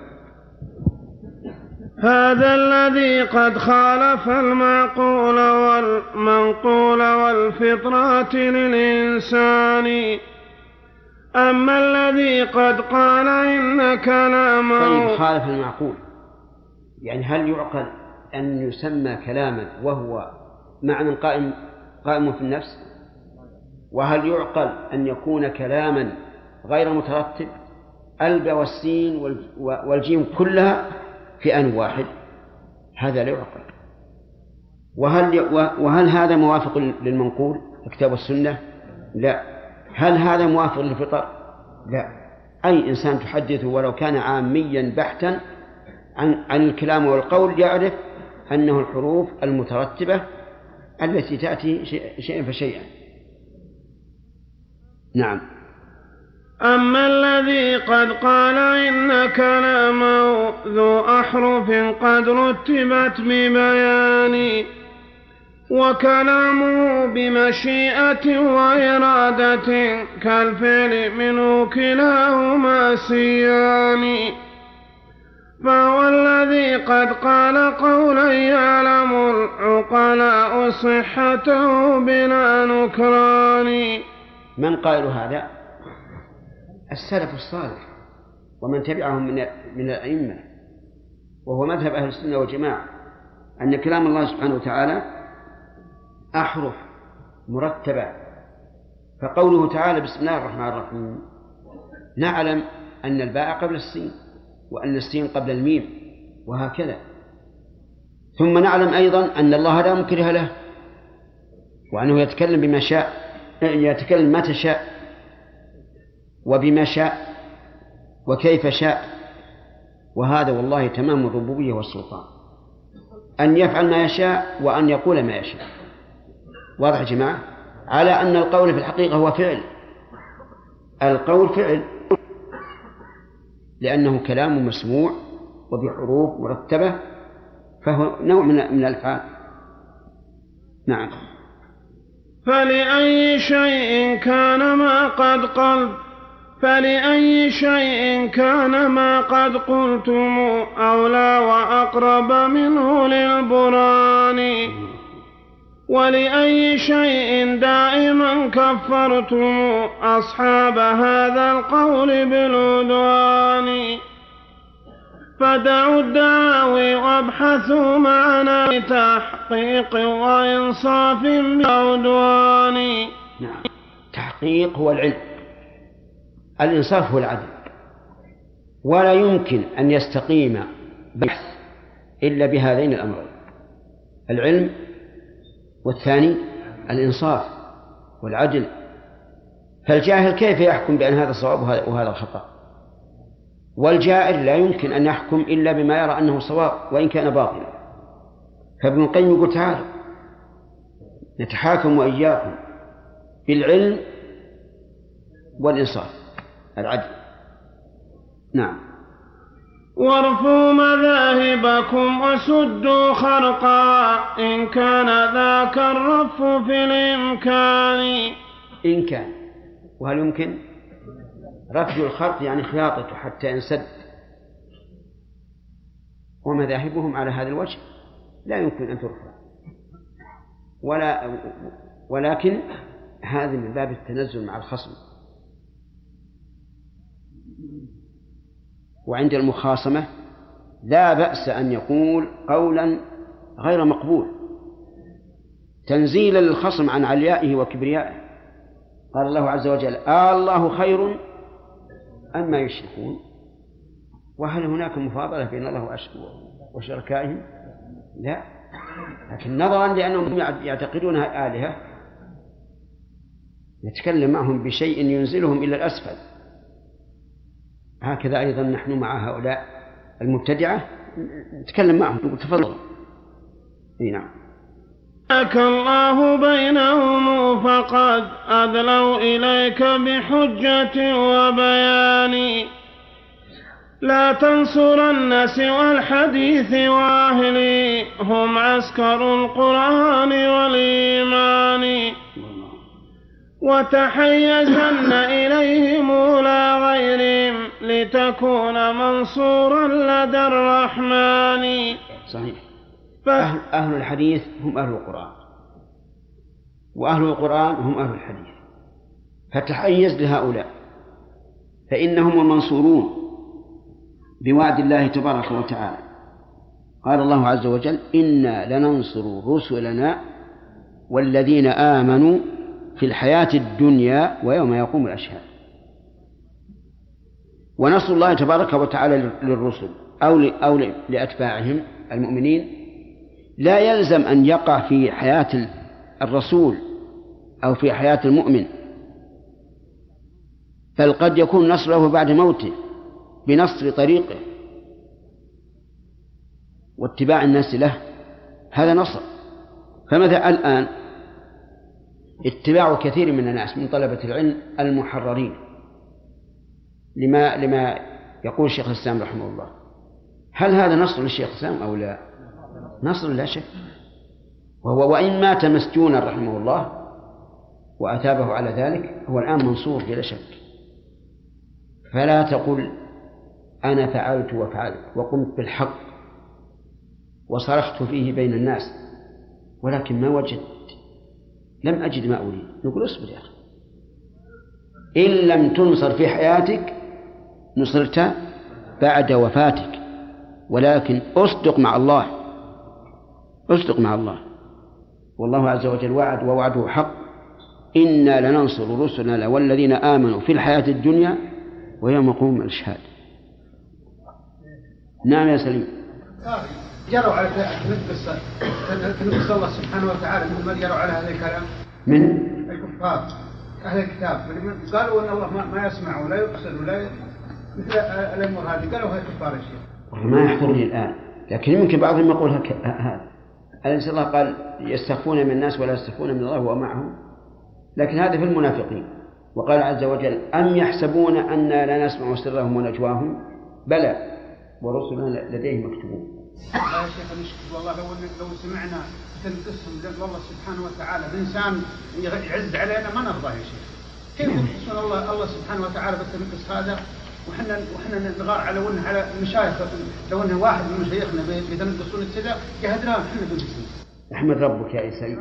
هذا الذي قد خالف المعقول والمنقول والفطرات للإنسان. أما الذي قد قال إن كلامه. طيب، خالف المعقول يعني هل يعقل أن يسمى كلاما وهو معنى قائم في النفس؟ وهل يعقل أن يكون كلاما غير مترتب؟ الباء والسين والجيم كلها في آن واحد، هذا لا يعقل. وهل هذا موافق للمنقول الكتاب والسنة؟ لا. هل هذا موافق للفطر؟ لا. أي إنسان تحدثه ولو كان عاميا بحتا عن الكلام والقول يعرف أنه الحروف المترتبة التي تأتي شيئا فشيئا. نعم. أما الذي قد قال إن كلامه ذو أحرف قد رتبت ببيان، وكلامه بمشيئة وإرادة كالفعل منه كلاهما سيان، فهو الذي قد قال قولا يعلم العقلاء صحته بلا نكران. من قال هذا؟ السلف الصالح ومن تبعهم من الأئمة، وهو مذهب أهل السنة والجماعة، أن كلام الله سبحانه وتعالى أحرف مرتبة. فقوله تعالى بسم الله الرحمن الرحيم نعلم أن الباء قبل السين وأن السين قبل الميم وهكذا. ثم نعلم أيضا أن الله لا مكره له، وأنه يتكلم بما شاء، يتكلم متى شاء وبما شاء وكيف شاء. وهذا والله تمام الربوبية والسلطان، أن يفعل ما يشاء وأن يقول ما يشاء. واضح يا جماعة؟ على أن القول في الحقيقة هو فعل، القول فعل لأنه كلام مسموع وبحروف مرتبة، فهو نوع من الأفعال. نعم. فلأي شيء كان ما قد قلتم أولى وأقرب منه للبرهان ولأي شيء دائما كفرتم أصحاب هذا القول بالعدوان فدعوا الدعاوي وابحثوا معنا بتحقيق وإنصاف بعدوان. نعم، تحقيق هو العلم، الإنصاف هو العدل، ولا يمكن أن يستقيم بحث إلا بهذين الأمرين، العلم والثاني الإنصاف والعدل. فالجاهل كيف يحكم بأن هذا صواب وهذا خطأ؟ والجائر لا يمكن أن يحكم إلا بما يرى أنه صواب وإن كان باطلا. فابن القيم يقول تعالى نتحاكم وإياكم بالعلم والإنصاف العدل. نعم. وارفوا مذاهبكم وسدوا خرقا إن كان ذاك الرف في الإمكان. إن كان، وهل يمكن؟ رفع الخرق يعني خياطته حتى ينسد، ومذاهبهم على هذا الوجه لا يمكن أن ترفع، ولكن هذا من باب التنزل مع الخصم. وعند المخاصمة لا بأس أن يقول قولا غير مقبول تنزيلا للخصم عن عليائه وكبريائه. قال الله عز وجل الله خير أما يشركون. وهل هناك مفاضلة بين الله وشركائهم؟ لا، لكن نظرا لأنهم يعتقدونها آلهة يتكلم معهم بشيء ينزلهم إلى الأسفل. هكذا أيضا نحن مع هؤلاء المبتدعة نتكلم معهم نقول تفضل. نعم. لك الله بينهم فقد أدلوا إليك بحجة وبيان لا تنصرن سوى الحديث وأهلي هم عسكر القرآن والإيمان وتحيزن إليهم لا غيرهم لتكون منصورا لدى الرحمن. صحيح. أهل الحديث هم أهل القرآن، وأهل القرآن هم أهل الحديث، فتحيز لهؤلاء فإنهم المنصورون بوعد الله تبارك وتعالى. قال الله عز وجل إنا لننصر رسلنا والذين آمنوا في الحياة الدنيا ويوم يقوم الأشهاد. ونصر الله تبارك وتعالى للرسل أو لأتباعهم المؤمنين لا يلزم أن يقع في حياة الرسول أو في حياة المؤمن، بل قد يكون نصره بعد موته بنصر طريقه واتباع الناس له، هذا نصر. فمثلا الآن اتباع كثير من الناس من طلبة العلم المحررين لما يقول شيخ الإسلام رحمه الله، هل هذا نصر للشيخ الإسلام أو لا؟ نصر لا شك، وهو وإن مات مسجونا رحمه الله وأثابه على ذلك هو الآن منصور بلا شك. فلا تقل أنا فعلت وفعلت وقمت بالحق وصرخت فيه بين الناس ولكن ما وجدت، لم أجد ما أريد. نقول اصبر يا أخي، إن لم تنصر في حياتك نصرت بعد وفاتك، ولكن أصدق مع الله، أصدق مع الله. والله عز وجل وعد ووعده حق، إنا لننصر رسلنا والذين آمنوا في الحياة الدنيا ويوم يقوم الأشهاد. نعم يا سليم. جروا على تنقص الله سبحانه وتعالى من جروا على هذا الكلام من الكفار أهل الكتاب، قالوا أن الله ما يسمع ولا يبصر ولا مثل الأمور هذه، قالوا هاي كفار الشيء. ما يحضرني الآن، لكن يمكن بعضهم يقول هذا. أليس الله قال يستخفون من الناس ولا يستخفون من الله وهو معهم؟ لكن هذا في المنافقين. وقال عز وجل أم يحسبون أننا لا نسمع سرهم ونجواهم بلى ورسلنا لديهم مكتوبون. والله يا شيخ نشكر والله لو سمعنا تنقصهم لأجل الله سبحانه وتعالى الإنسان يعز علينا ما نرضى يا شيخ. كيف ينقصون الله سبحانه وتعالى بالتنقص هذا وإحنا نغار على المشايخ لو أنه واحد من مشايخنا بيتنقصون كذا جهدناهم إحنا بنقصون. احمد ربك يا إسحاق.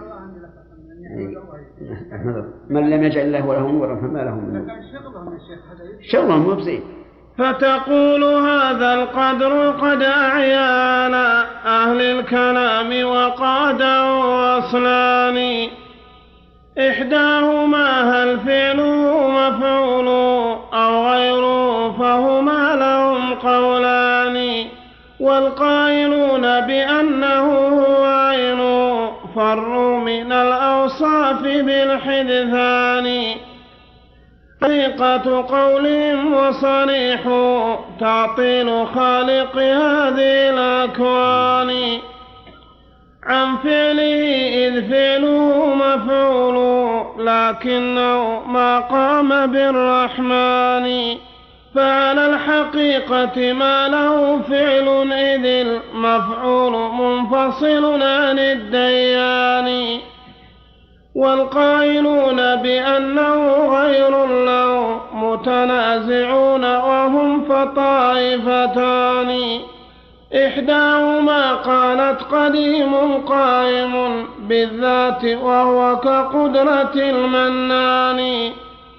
من لم يجعل الله له نورا فما له من نور. شغلهم مبزين. فتقول هذا القدر قد أعيانا أهل الكلام وقاده أصلان إحداهما هل فعله مفعول أو غيره فهما لهم قولان والقائلون بأنه هو عين فروا من الأوصاف بالحدثان طريقة قولهم وصريح تعطيل خالق هذه الأكوان عن فعله إذ فعله مفعول لكنه ما قام بالرحمن فعلى الحقيقة ما له فعل إذ المفعول منفصل عن الديان والقائلون بأنه غير له متنازعون وهم فطائفتان إحداهما قالت قديم قائم بالذات وهو كقدرة المنان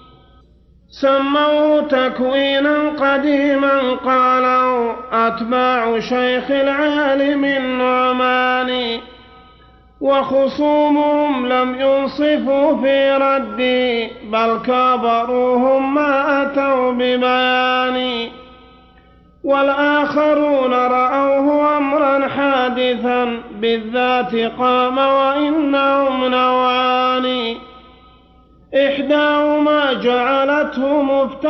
سموه تكوينا قديما قالوا أتباع شيخ العالم النعمان وخصومهم لم ينصفوا في ردي بل كابروهم ما أتوا ببيان والآخرون رأوه أمرا حادثا بالذات قام وإنهم نوعان إحداهما جعلته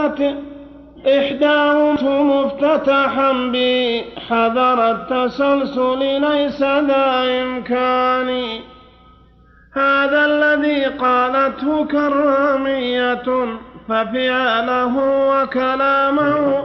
مفتتحا به حذر التسلسل ليس ذا إمكان هذا الذي قالته كرامية ففعاله وكلامه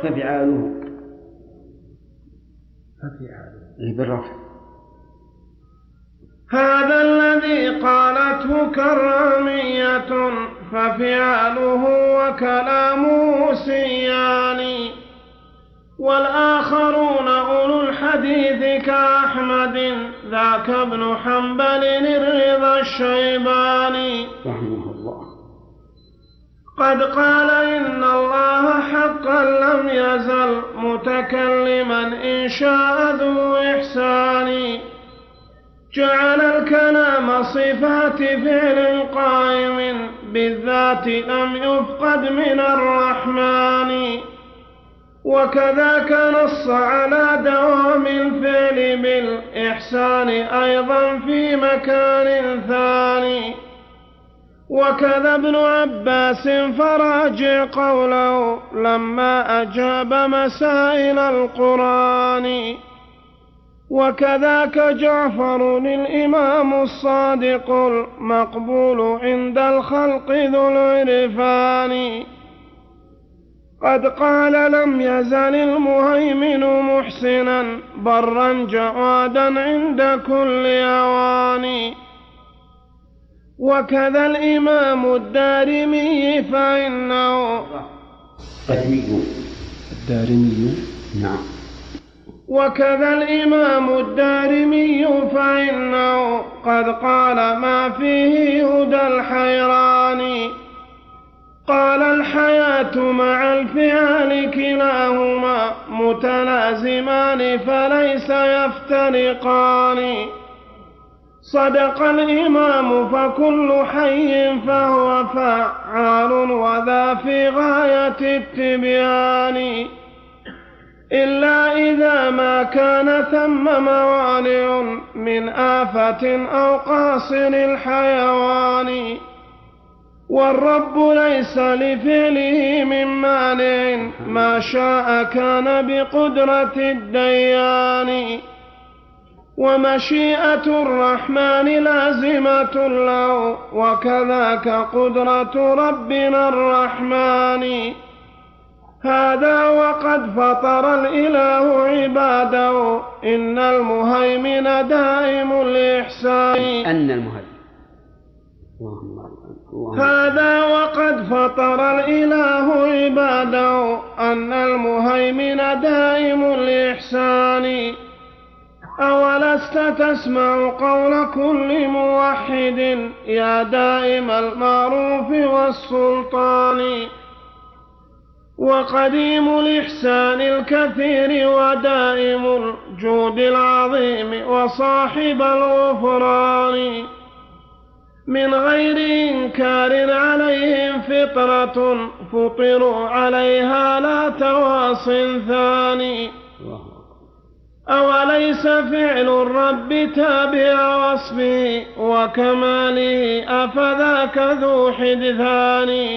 هذا الذي قالته كرامية ففعاله وكلامه سيان والآخرون أولو الحديث كأحمد ذاك ابن حنبل الرضا الشيباني رحمه الله قد قال إن الله حقا لم يزل متكلما إن شاء ذو إحسان جعل الكلام صفات فعل قائم بالذات لم يفقد من الرحمن وكذاك نص على دوام الفعل بالإحسان أيضا في مكان ثاني وكذا ابن عباس فراجع قوله لما أجاب مسائل القرآن وكذاك جعفر الإمام الصادق المقبول عند الخلق ذو العرفان قد قال لم يزل المهيمن محسنا برا جوادا عند كل أوان وكذا الإمام الدارمي فإنه الدارمي نعم وكذا الإمام الدارمي فإنه قد قال ما فيه هدى الحيران قال الحياة مع الفعل كلاهما متلازمان فليس يفترقان صدق الإمام فكل حي فهو فعال وذا في غاية التبيان إلا إذا ما كان ثم موانع من آفة أو قاصر الحيوان والرب ليس لفعله من مانع ما شاء كان بقدرة الديان ومشيئة الرحمن لازمة له وكذاك قدرة ربنا الرحمن هذا وقد فطر الإله عباده إن المهيمن دائم الإحسان. هذا وقد فطر الإله عباده أن المهيمن دائم الإحسان. أولست تسمع قول كل موحد يا دائم المعروف والسلطان. وقديم الإحسان الكثير ودائم الجود العظيم وصاحب الغفران. من غير إنكار عليهم فطرة فطروا عليها لا تواص ثاني. أوليس فعل الرب تابع وصفه وكماله أفذاك ذو حدثان.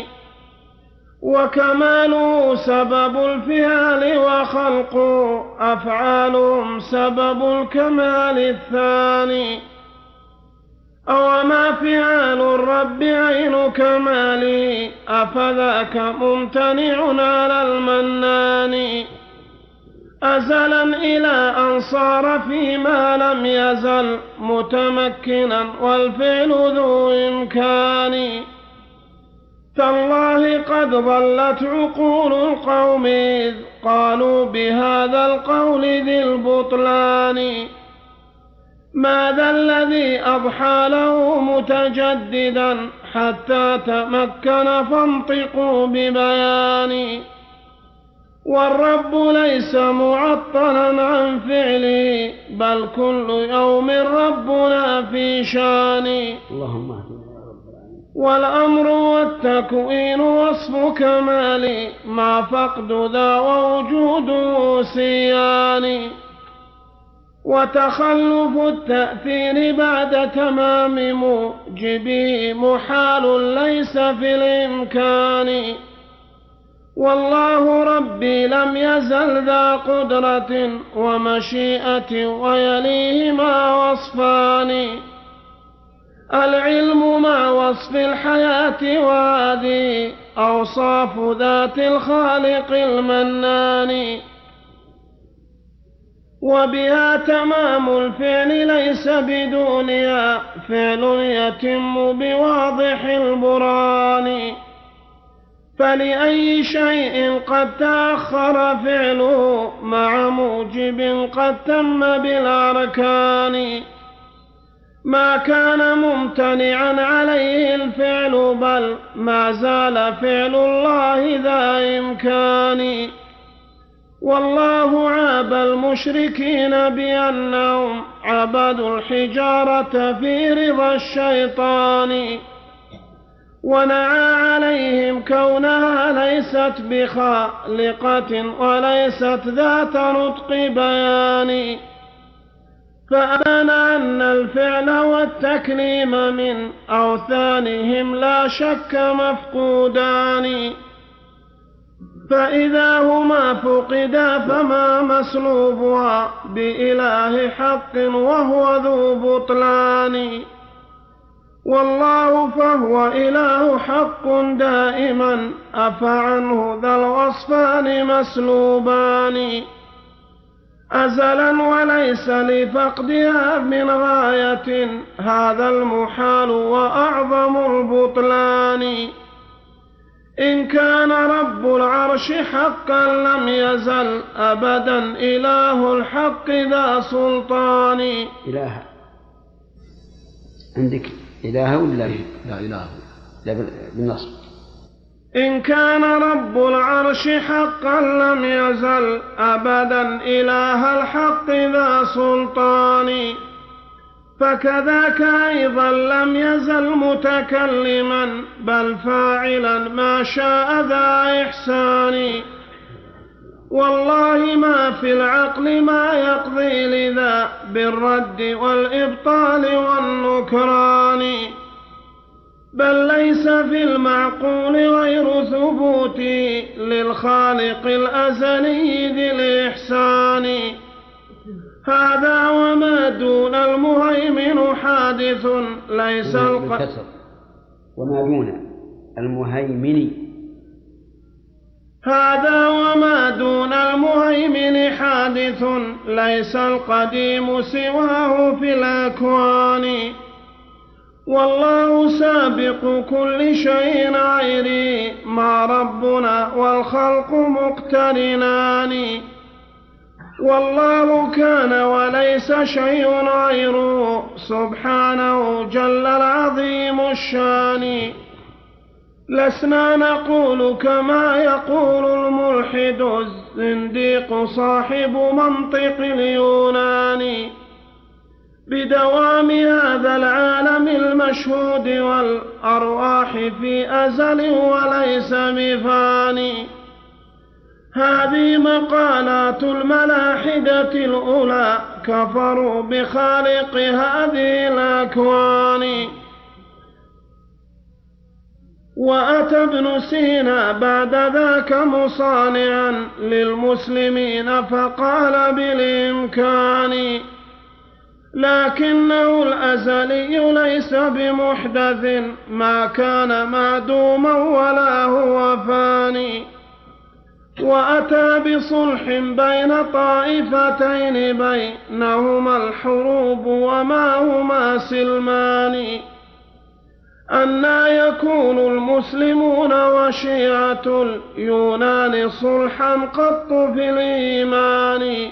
وكماله سبب الفعال وخلقه أفعالهم سبب الكمال الثاني. أوما فعال الرب عين كماله أفذاك ممتنع على المنان. أزلا إلى أن صار فيما لم يزل متمكنا والفعل ذو إمكان. تالله قد ضلت عقول القوم إذ قالوا بهذا القول ذي البطلان. ماذا الذي أضحى له متجددا حتى تمكن فانطقوا ببيان. والرب ليس معطلا عن فعله بل كل يوم ربنا في شان. والأمر والتكوين وصف كمال مع فقد ذا ووجوده سيان. وتخلف التأثير بعد تمام موجبه محال ليس في الإمكان. والله ربي لم يزل ذا قدرة ومشيئة ويليهما وصفان. العلم مع وصف الحياة وهذه أوصاف ذات الخالق المنان. وبها تمام الفعل ليس بدونها فعل يتم بواضح البرهان. فلأي شيء قد تأخر فعله مع موجب قد تم بالأركان. ما كان ممتنعا عليه الفعل بل ما زال فعل الله ذا إمكان. والله عاب المشركين بأنهم عبدوا الحجارة في رضا الشيطان. ونعى عليهم كونها ليست بخالقة وليست ذات نطق بيان. فأبان أن الفعل والتكليم من أوثانهم لا شك مفقودان. فإذا هما فقدا فما مسلوبها بإله حق وهو ذو بطلان. والله فهو إله حق دائما أفعنه ذا الوصفان مسلوبان. أزلا وليس لفقدها من غاية هذا المحال وأعظم البطلان. إن كان رب العرش حقا لم يزل أبدا إله الحق ذا سلطان. إله عندك إله ولا لا إله لا بالنصب. إن كان رب العرش حقا لم يزل أبدا إله الحق ذا سلطان. فكذاك أيضا لم يزل متكلما بل فاعلا ما شاء ذا إحسان. والله ما في العقل ما يقضي لذا بالرد والإبطال والنكران. بل ليس في المعقول غير ثبوته للخالق الأزلي ذي الإحسان. هذا وما دون المهيمن حادث ليس وما دون المهيمن. هذا وما دون المهيمن حادث ليس القديم سواه في الأكوان والله سابق كل شيء غيري مع ربنا والخلق مقترنان والله كان وليس شيء غيره سبحانه جل العظيم الشان لسنا نقول كما يقول الملحد الزنديق صاحب منطق اليونان بدوام هذا العالم المشهود والأرواح في أزل وليس بفاني هذه مقالات الملاحدة الأولى كفروا بخالق هذه الأكوان وأتى ابن سينا بعد ذاك مصانعا للمسلمين فقال بالإمكان لكنه الأزلي ليس بمحدث ما كان معدوما ولا هو فاني وأتى بصلح بين طائفتين بينهما الحروب وما هما سلمان أنى يكون المسلمون وشيعة اليونان صلحا قط في الإيمان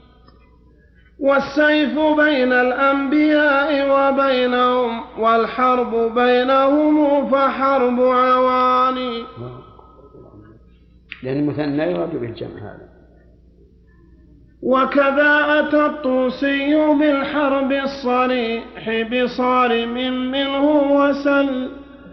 والسيف بين الأنبياء وبينهم والحرب بينهم فحرب عواني لأن المثنى يراد به الجمع هذا وكذا أتى الطوسي بالحرب الصريح بصارم منه وسل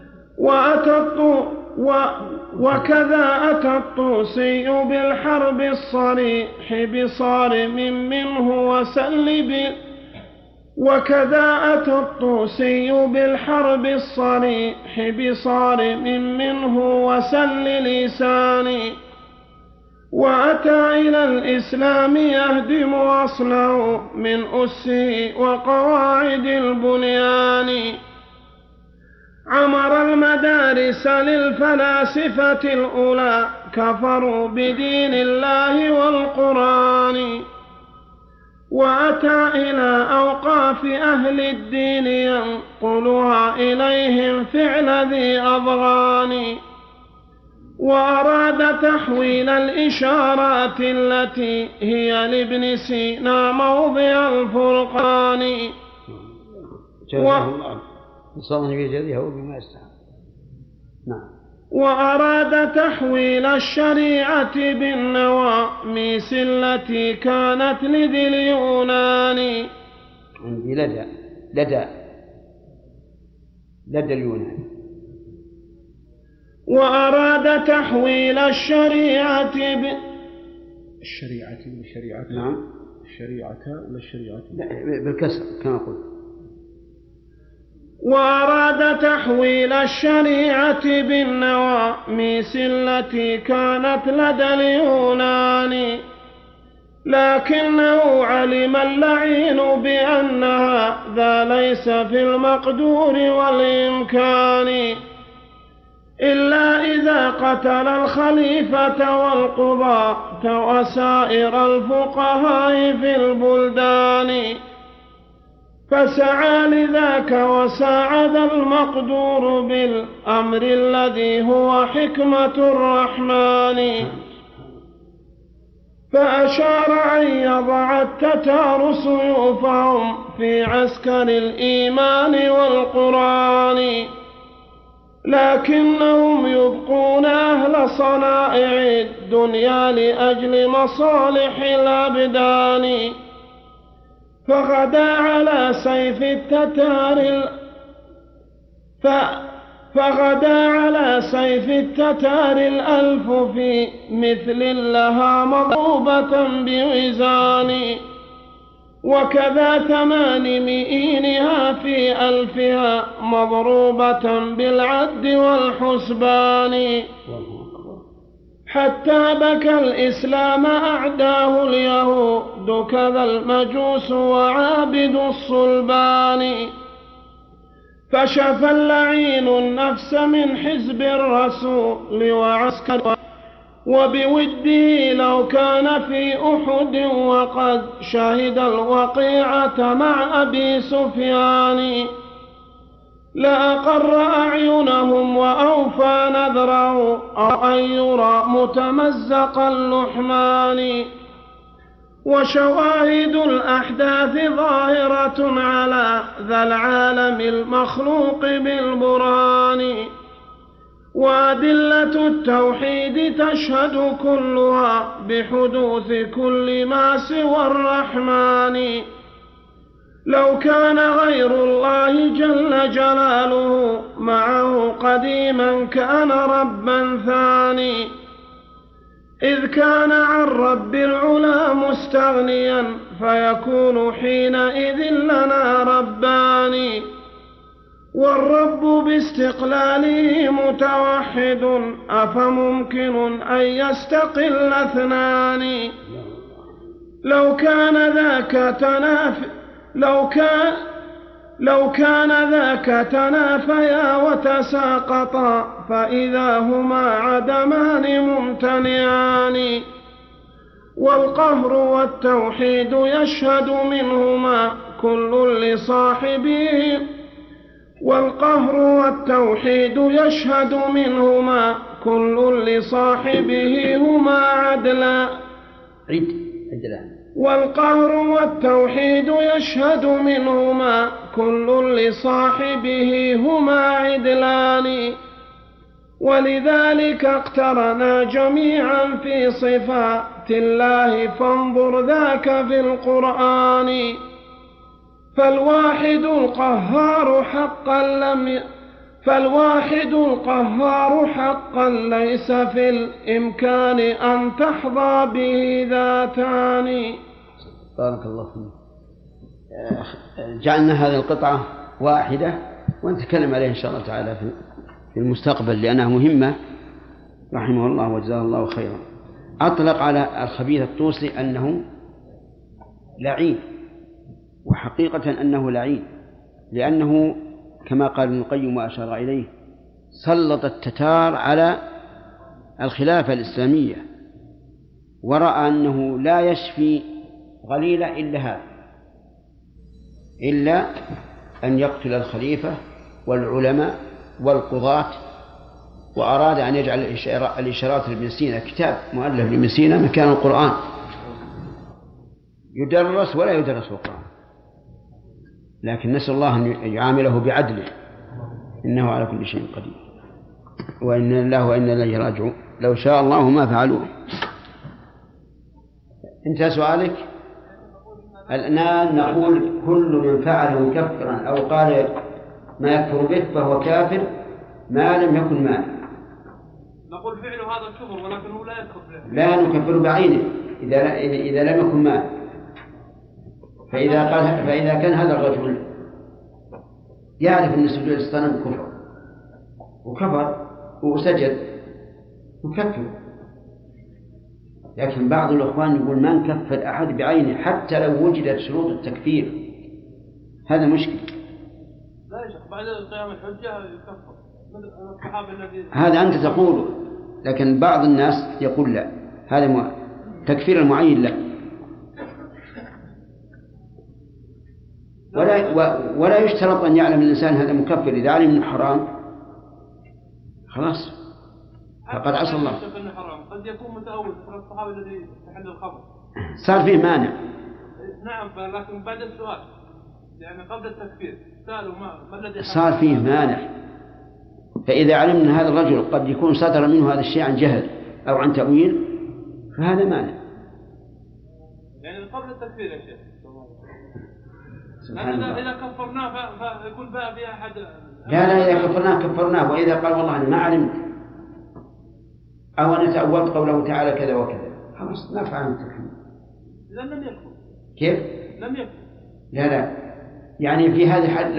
وكذا أتى الطوسي بالحرب الصريح بصارم منه وسل وكذا أتى الطوسي بالحرب الصريح بصارم منه وسل لساني وأتى إلى الإسلام يهدم أصله من أسه وقواعد البنيان عمر المدارس للفلاسفة الأولى كفروا بدين الله والقرآن وأتى إلى أوقاف أهل الدين ينقلها إليهم فعل ذي أضغان وأراد تحويل الإشارات التي هي لابن سينا موضع الفرقان وأراد تحويل الشريعة بالنواميس التي كانت لدي اليونان عندي لدى اليونان وأراد تحويل الشريعة الشريعة نعم الشريعة ولا الشريعة بالكسر كما قلت وأراد تحويل الشريعة بالنواميس التي كانت لدى اليونان لكنه علم اللعين بأن هذا ليس في المقدور والإمكان إلا إذا قتل الخليفة والقضاة وسائر الفقهاء في البلدان فسعى لذاك وساعد المقدور بالأمر الذي هو حكمة الرحمن فأشار أن يضع التتار سيوفهم في عسكر الإيمان والقرآن لكنهم يبقون أهل صنائع الدنيا لأجل مصالح الأبدان فغدا على سيف التتار الألف في مثل لها مضروبة بوزان وكذا 800 في ألفها مضروبة بالعد والحسبان حتى بكى الإسلام أعداه اليهود كذا المجوس وعابد الصلبان فشفى اللعين النفس من حزب الرسول وبوده لو كان في أحد وقد شهد الوقيعة مع أبي سفيان لأقر أعينهم وأوفى نذره أو أن يرى متمزق اللحمان. وشواهد الأحداث ظاهرة على ذا العالم المخلوق بالبرهان. وأدلة التوحيد تشهد كلها بحدوث كل ما سوى الرحمن. لو كان غير الله جل جلاله معه قديما كان ربا ثاني، إذ كان عن رب العلا مستغنيا فيكون حينئذ لنا ربان. والرب باستقلاله متوحد أفممكن أن يستقل اثنان. لو كان ذاك تنافيا وتساقطا فإذا هما عدمان ممتنعان. والقهر والتوحيد يشهد منهما كل لصاحبه والقهر والتوحيد يشهد منهما كل لصاحبه هما عدلا. والقهر والتوحيد يشهد منهما كل لصاحبه هما عدلان. ولذلك اقترنا جميعا في صفات الله فانظر ذاك في القرآن. فالواحد القهار حقا ليس في الإمكان أن تحظى به ذاتان. بارك الله فيك. جعلنا هذه القطعة واحدة ونتكلم عليها إن شاء الله تعالى في المستقبل لأنها مهمة رحمه الله وجزاه الله خيرا. أطلق على الخبيث الطوسي أنه لعين، وحقيقة أنه لعين لأنه كما قال ابن القيم وأشار إليه سلط التتار على الخلافة الإسلامية ورأى أنه لا يشفي غليلة إلا هذا، إلا أن يقتل الخليفة والعلماء والقضاة. وأراد أن يجعل الإشارات لابن سينا كتاب مؤلف لابن سينا مكان القرآن يدرس ولا يدرس القرآن، لكن نسأل الله أن يعامله بعدله إنه على كل شيء قدير. وإن الله وإنا إليه راجعون. لو شاء الله ما فعلوه. انتهى سؤالك؟ الآن نقول كل من فعل مكفرا أو قال ما يكفر به فهو كافر ما لم يكن مانع. نقول فعل هذا الكفر ولكنه لا يكفر، لا نكفر بعينه إذا لم يكن مانع. فإذا كان هذا الرجل يعرف أن سجود الصنم كفر وكفر وسجد وكفر، لكن بعض الأخوان يقول ما نكفر أحد بعينه حتى لو وجدت شروط التكفير. هذا مشكل. لا يا شيخ، بعد قيام الحجة يكفر الصحابة الذي هذا أنت تقوله، لكن بعض الناس يقول لا، هذا تكفير المعين لا. ولا يشترط أن يعلم الإنسان هذا مكفر. إذا علم أنه حرام خلاص فقد عصى الله. قد يكون متأول مثل الصحابي الذي تحل الخمر صار فيه مانع. نعم، لكن بعد السؤال يعني قبل التكفير سألوا ما الذي صار فيه مانع. فإذا علمنا أن هذا الرجل قد يكون صدر منه هذا الشيء عن جهل أو عن تأويل فهذا مانع. يعني قبل التكفير يا شيخ. إذا كفرناه فيكون باء بها أحد. لا إذا كفرناه وإذا قال والله أنا ما علمت أو أنا تأولت قوله تعالى كذا وكذا خلاص ما فعل التكفير. لم يكفر. كيف؟ لم يكفر. لا يعني في هذه الحال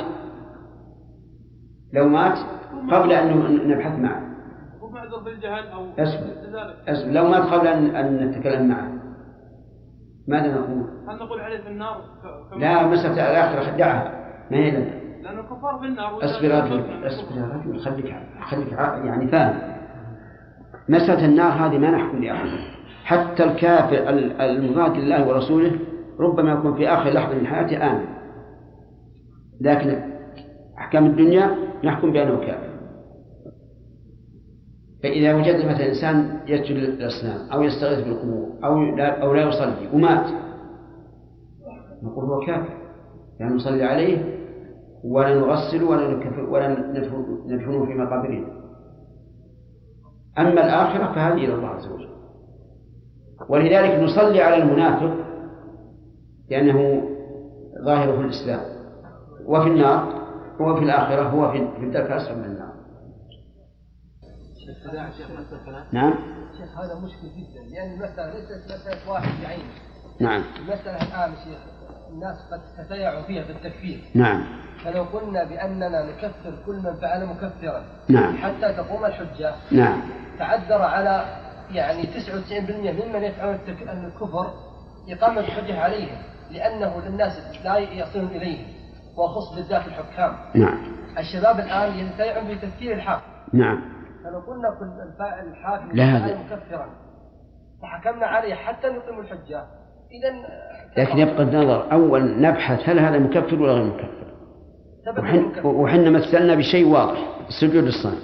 لو مات قبل أن نبحث معه. ومعذر بالجهل أو أسف لو مات قبل أن نتكلم معه ماذا نقول؟ هل نقول عليه في النار؟ لا مسألة الآخرة دعها ما هي لنا. لأنه كفار في النار. أصبر يا رجل خليك يعني فاهم. مسألة النار هذه ما نحكم لأحد، حتى الكافر المضاد لله ورسوله ربما يكون في آخر لحظة من حياته آمن، لكن أحكام الدنيا نحكم بأنه كافر. فإذا وجدنا مثلا إنسان يسجد للأصنام أو يستغيث بالقبور أو لا يصلي ومات، نقول هو كافر، يعني نصلي عليه ولا نغسل ولا ندفنه في مقابرنا. أما الآخرة فهذه إلى الله عز وجل. ولذلك نصلي على المنافق لأنه ظاهره الإسلام، وفي النار هو في الآخرة هو في الدرك الأسفل من النار. نعم. شيخ هذا مشكل جدا، لأن المسألة ليست مسألة واحد بعينه. نعم. المسألة الآن شيخ الناس قد تتيعوا فيها بالتكفير. نعم. فلو قلنا بأننا نكفر كل من فعل مكفرا، نعم، حتى تقوم الحجة، نعم، تعذر على يعني 99% ممن يفعلون الكفر إقامة الحجة عليهم، لأنه للناس لا يصلون إليه، وخص بالذات الحكام. نعم. الشباب الآن ينتفعون بتفكير الحاكم. نعم. فلو قلنا كل الحاكم فعل مكفرا فحكمنا عليه حتى نقيم الحجة، إذن لكن يبقى النظر أول نبحث هل هذا مكفر ولا غير مكفر. وحنا مثلنا بشيء واضح، سجود الصنم.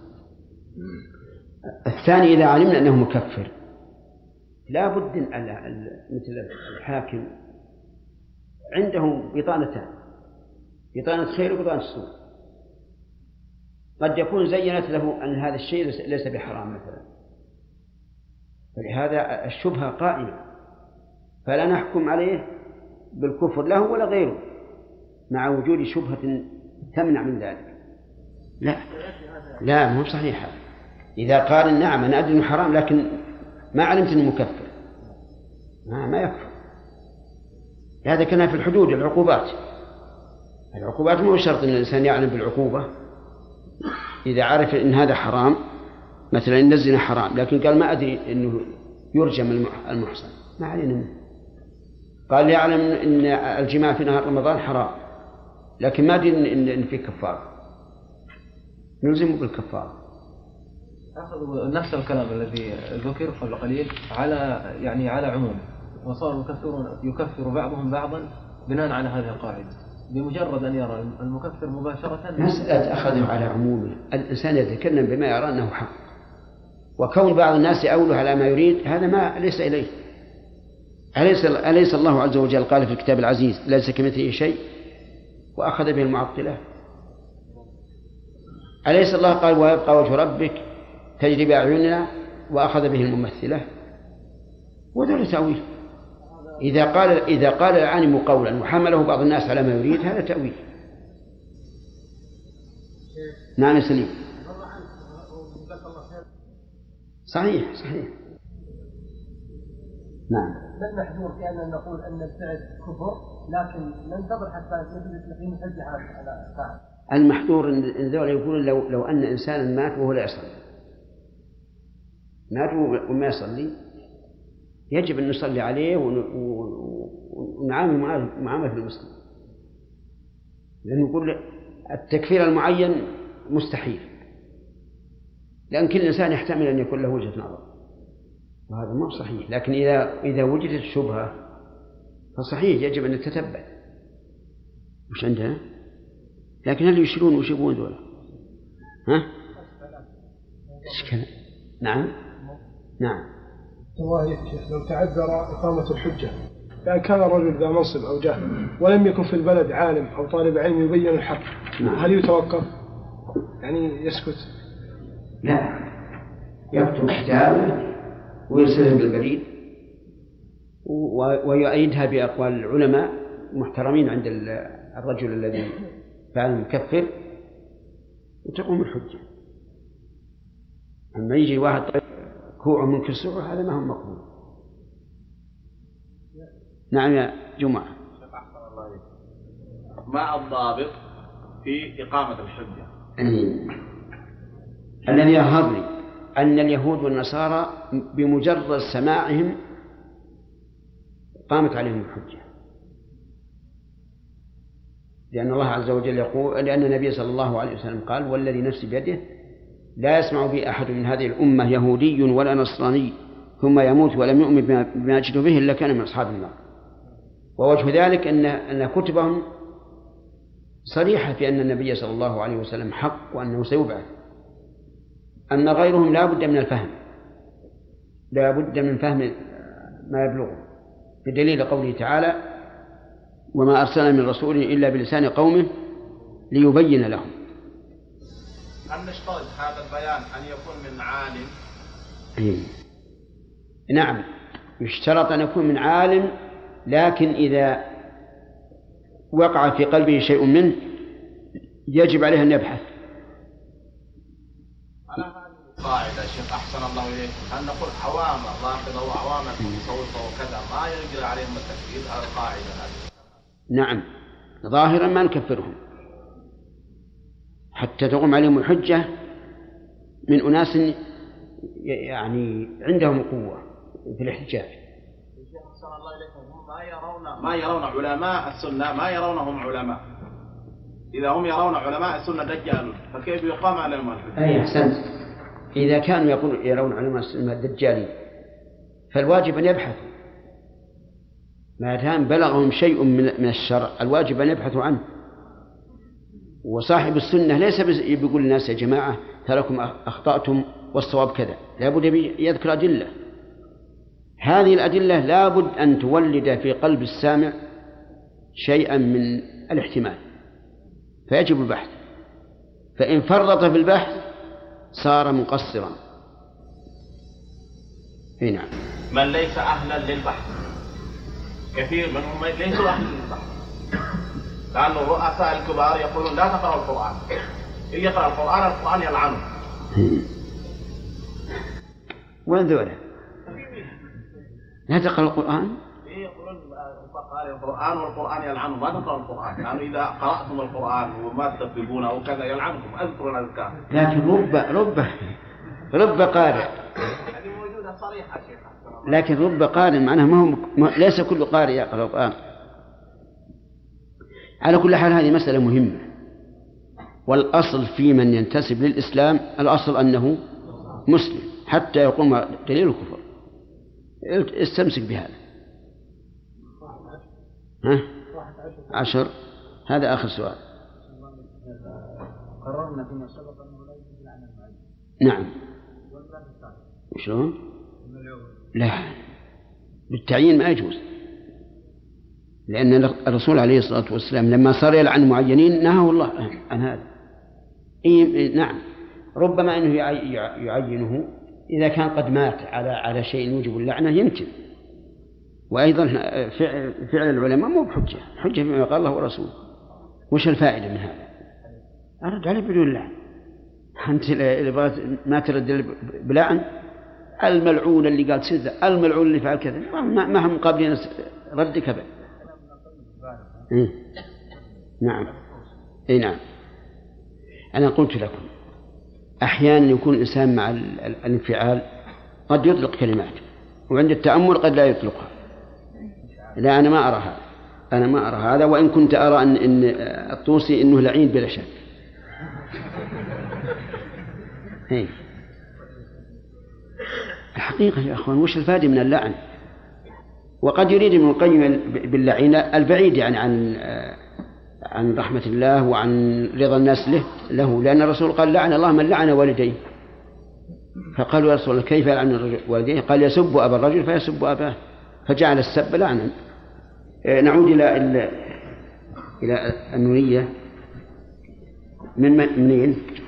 الثاني إذا علمنا أنه مكفر لا بد مثل الحاكم عنده بطانتان، بطانة خير وبطانة سوء. قد يكون زينت له أن هذا الشيء ليس بحرام مثلا، فلهذا الشبهة قائمة، فلا نحكم عليه بالكفر له ولا غيره مع وجود شبهة تمنع من ذلك. لا مو صحيح. إذا قال نعم أنا أدري أنه حرام لكن ما علمت أنه مكفر، ما يكفر. هذا كان في الحدود العقوبات مو شرط أن الإنسان يعلم بالعقوبة. إذا عرف أن هذا حرام مثلا إن الزنا حرام لكن قال ما أدري أنه يرجم المحصن، ما علينا منه. قال يعلم أن الجماع في نهار رمضان حرام لكن ما أدري أن في كفارة، نلزمه بالكفارة. أخذوا نفس الكلام الذي ذكر قبل قليل على عموم، وصاروا يكفر بعضهم بعضا بناء على هذه القاعدة، بمجرد أن يرى المكفر مباشرة. مسألة أخذه على عمومه، الإنسان يتكلم بما يرى أنه حق، وكون بعض الناس يأوله على ما يريد هذا ما ليس إليه. أليس الله عز وجل قال في الكتاب العزيز ليس كمثله شيء وأخذ به المعطلة؟ أليس الله قال ويبقى وجه ربك تجري بأعيننا وأخذ به الممثلة؟ وذلك تأويل. إذا قال العالم قولا وحمله بعض الناس على ما يريد هذا تأويل. نعم سليم. صحيح. نعم. ما المحذور في أن نقول أن الفعل كفر لكن ننتظر حتى نقيم الحجة على الفاعل؟ المحذور إن ذولا يقولون لو أن إنسانا مات وهو لا يصلي، مات وما يصلي، يجب أن نصلي عليه ونعامل معاملة المسلم، لأنه يقول التكفير المعين مستحيل، لأن كل إنسان يحتمل أن يكون له وجهة نظر، وهذا مو صحيح. لكن إذا وجدت الشبهة فصحيح يجب أن نتتبع وش عندنا. لكن هل يشيرون ويشيبون ذولا؟ نعم. الله يكفي لو تعذر إقامة الحجة، يعني كان الرجل ذا منصب أو جاه ولم يكن في البلد عالم أو طالب علم يبين الحق، هل يتوقف؟ يعني يسكت؟ لا، يكتب كتابه ويرسله بالبريد ويؤيدها بأقوال العلماء محترمين عند الرجل الذي فعل مكفر وتقوم الحجة. أما يجي واحد كوع من كسوع هذا ما هو مقبول. نعم يا جمعة. ما الضابط في إقامة الحجة؟ الذي يظهر لي أن اليهود والنصارى بمجرد سماعهم قامت عليهم الحجة، لأن الله عز وجل يقول، لأن النبي صلى الله عليه وسلم قال والذي نفسي بيده لا يسمع بي أحد من هذه الأمة يهودي ولا نصراني ثم يموت ولم يؤمن بما جئت به إلا كان من أصحاب النار. ووجه ذلك أن كتبهم صريحة في أن النبي صلى الله عليه وسلم حق وأنه سيبعث. أن غيرهم لا بد من الفهم، لا بد من فهم ما يبلغه، بدليل قوله تعالى: وما أرسلنا من رسول إلا بلسان قومه ليبين لهم. هل نشترط هذا البيان أن يكون من عالم؟ نعم، يشترط أن يكون من عالم، لكن إذا وقع في قلبه شيء منه يجب عليه أن يبحث. على هذه القاعدة شيخ أحسن الله إليك، هل نقول عوام الرافضة وعوام المتصوفة وكذا ما يجري عليهم التكفير؟ هذه القاعدة هذه. نعم، ظاهرا ما نكفرهم حتى تقوم عليهم الحجة من أناس يعني عندهم قوة في الاحتجاج. أحسن الله إليكم، هم ما يرون علماء السنة، ما يرونهم علماء. إذا هم يرون علماء السنة دجال فكيف يقام عليهم الحجة؟ أي أحسنت. إذا كانوا يرون علماء السنة دجالين فالواجب أن يبحثوا، ما دام بلغهم شيء من الشرع الواجب أن يبحثوا عنه. وصاحب السنة ليس بيقول للناس: يا جماعة تراكم أخطأتم والصواب كذا، لا بد يذكر أدلة. هذه الأدلة لا بد أن تولد في قلب السامع شيئا من الاحتمال، فيجب البحث. فإن فرط في البحث صار مقصرا. نعم. من ليس أهلا للبحث، كثير منهم ليسوا أهلا للبحث، لأن الرؤساء الكبار يقولون لا تقرأ القرآن، إن يقرأ القرآن يلعنه. وين ذولا؟ لا تقرأ القرآن؟ يقولون القرآن والقرآن يلعنه، ما تقرأ القرآن، يعني إذا قرأتم القرآن وما تطبقونه وكذا يلعنكم. أذكر الأذكار. لكن رب قارئ. هذه موجودة صريحة شيخ. لكن رب قارئ معناه ليس كل قارئ يقرأ القرآن. على كل حال هذه مسألة مهمة، والأصل في من ينتسب للإسلام الأصل أنه مسلم حتى يقوم دليل الكفر. استمسك بهذا. 10. هذا آخر سؤال. قررنا فيما سبق أنه لا يجوز لعن المعين. نعم. شلون؟ لا، بالتعيين ما يجوز، لأن الرسول عليه الصلاة والسلام لما صار يلعن معينين نهاه الله عن هذا. نعم، ربما أنه يعينه إذا كان قد مات على شيء يوجب اللعنة يمكن. وأيضا فعل العلماء مو بحجة، حجة بما قال الله ورسوله. وش الفائدة من هذا؟ أرد عليه بدون لعن. أنت ما ترد بلعن الملعون اللي قال سذة، الملعون اللي فعل كذا، ما هم قابلين رد كذا. نعم. نعم. أنا قلت لكم أحيانا يكون الإنسان مع الانفعال قد يطلق كلمات، وعند التأمل قد لا يطلقها. لا، أنا ما أرى هذا، وإن كنت أرى أن الطوسي إنه لعين بلا شك. الحقيقة يا أخوان وش الفائدة من اللعن؟ وقد يريد ابن القيم باللعين البعيد يعني عن رحمة الله وعن رضا الناس له، لأن الرسول قال: لعن الله من لعن والديه. فقالوا: يا رسول الله كيف يلعن والديه؟ قال: يسب أبا الرجل فيسب أباه، فجعل السب لعنا. نعود إلى النونية. منين؟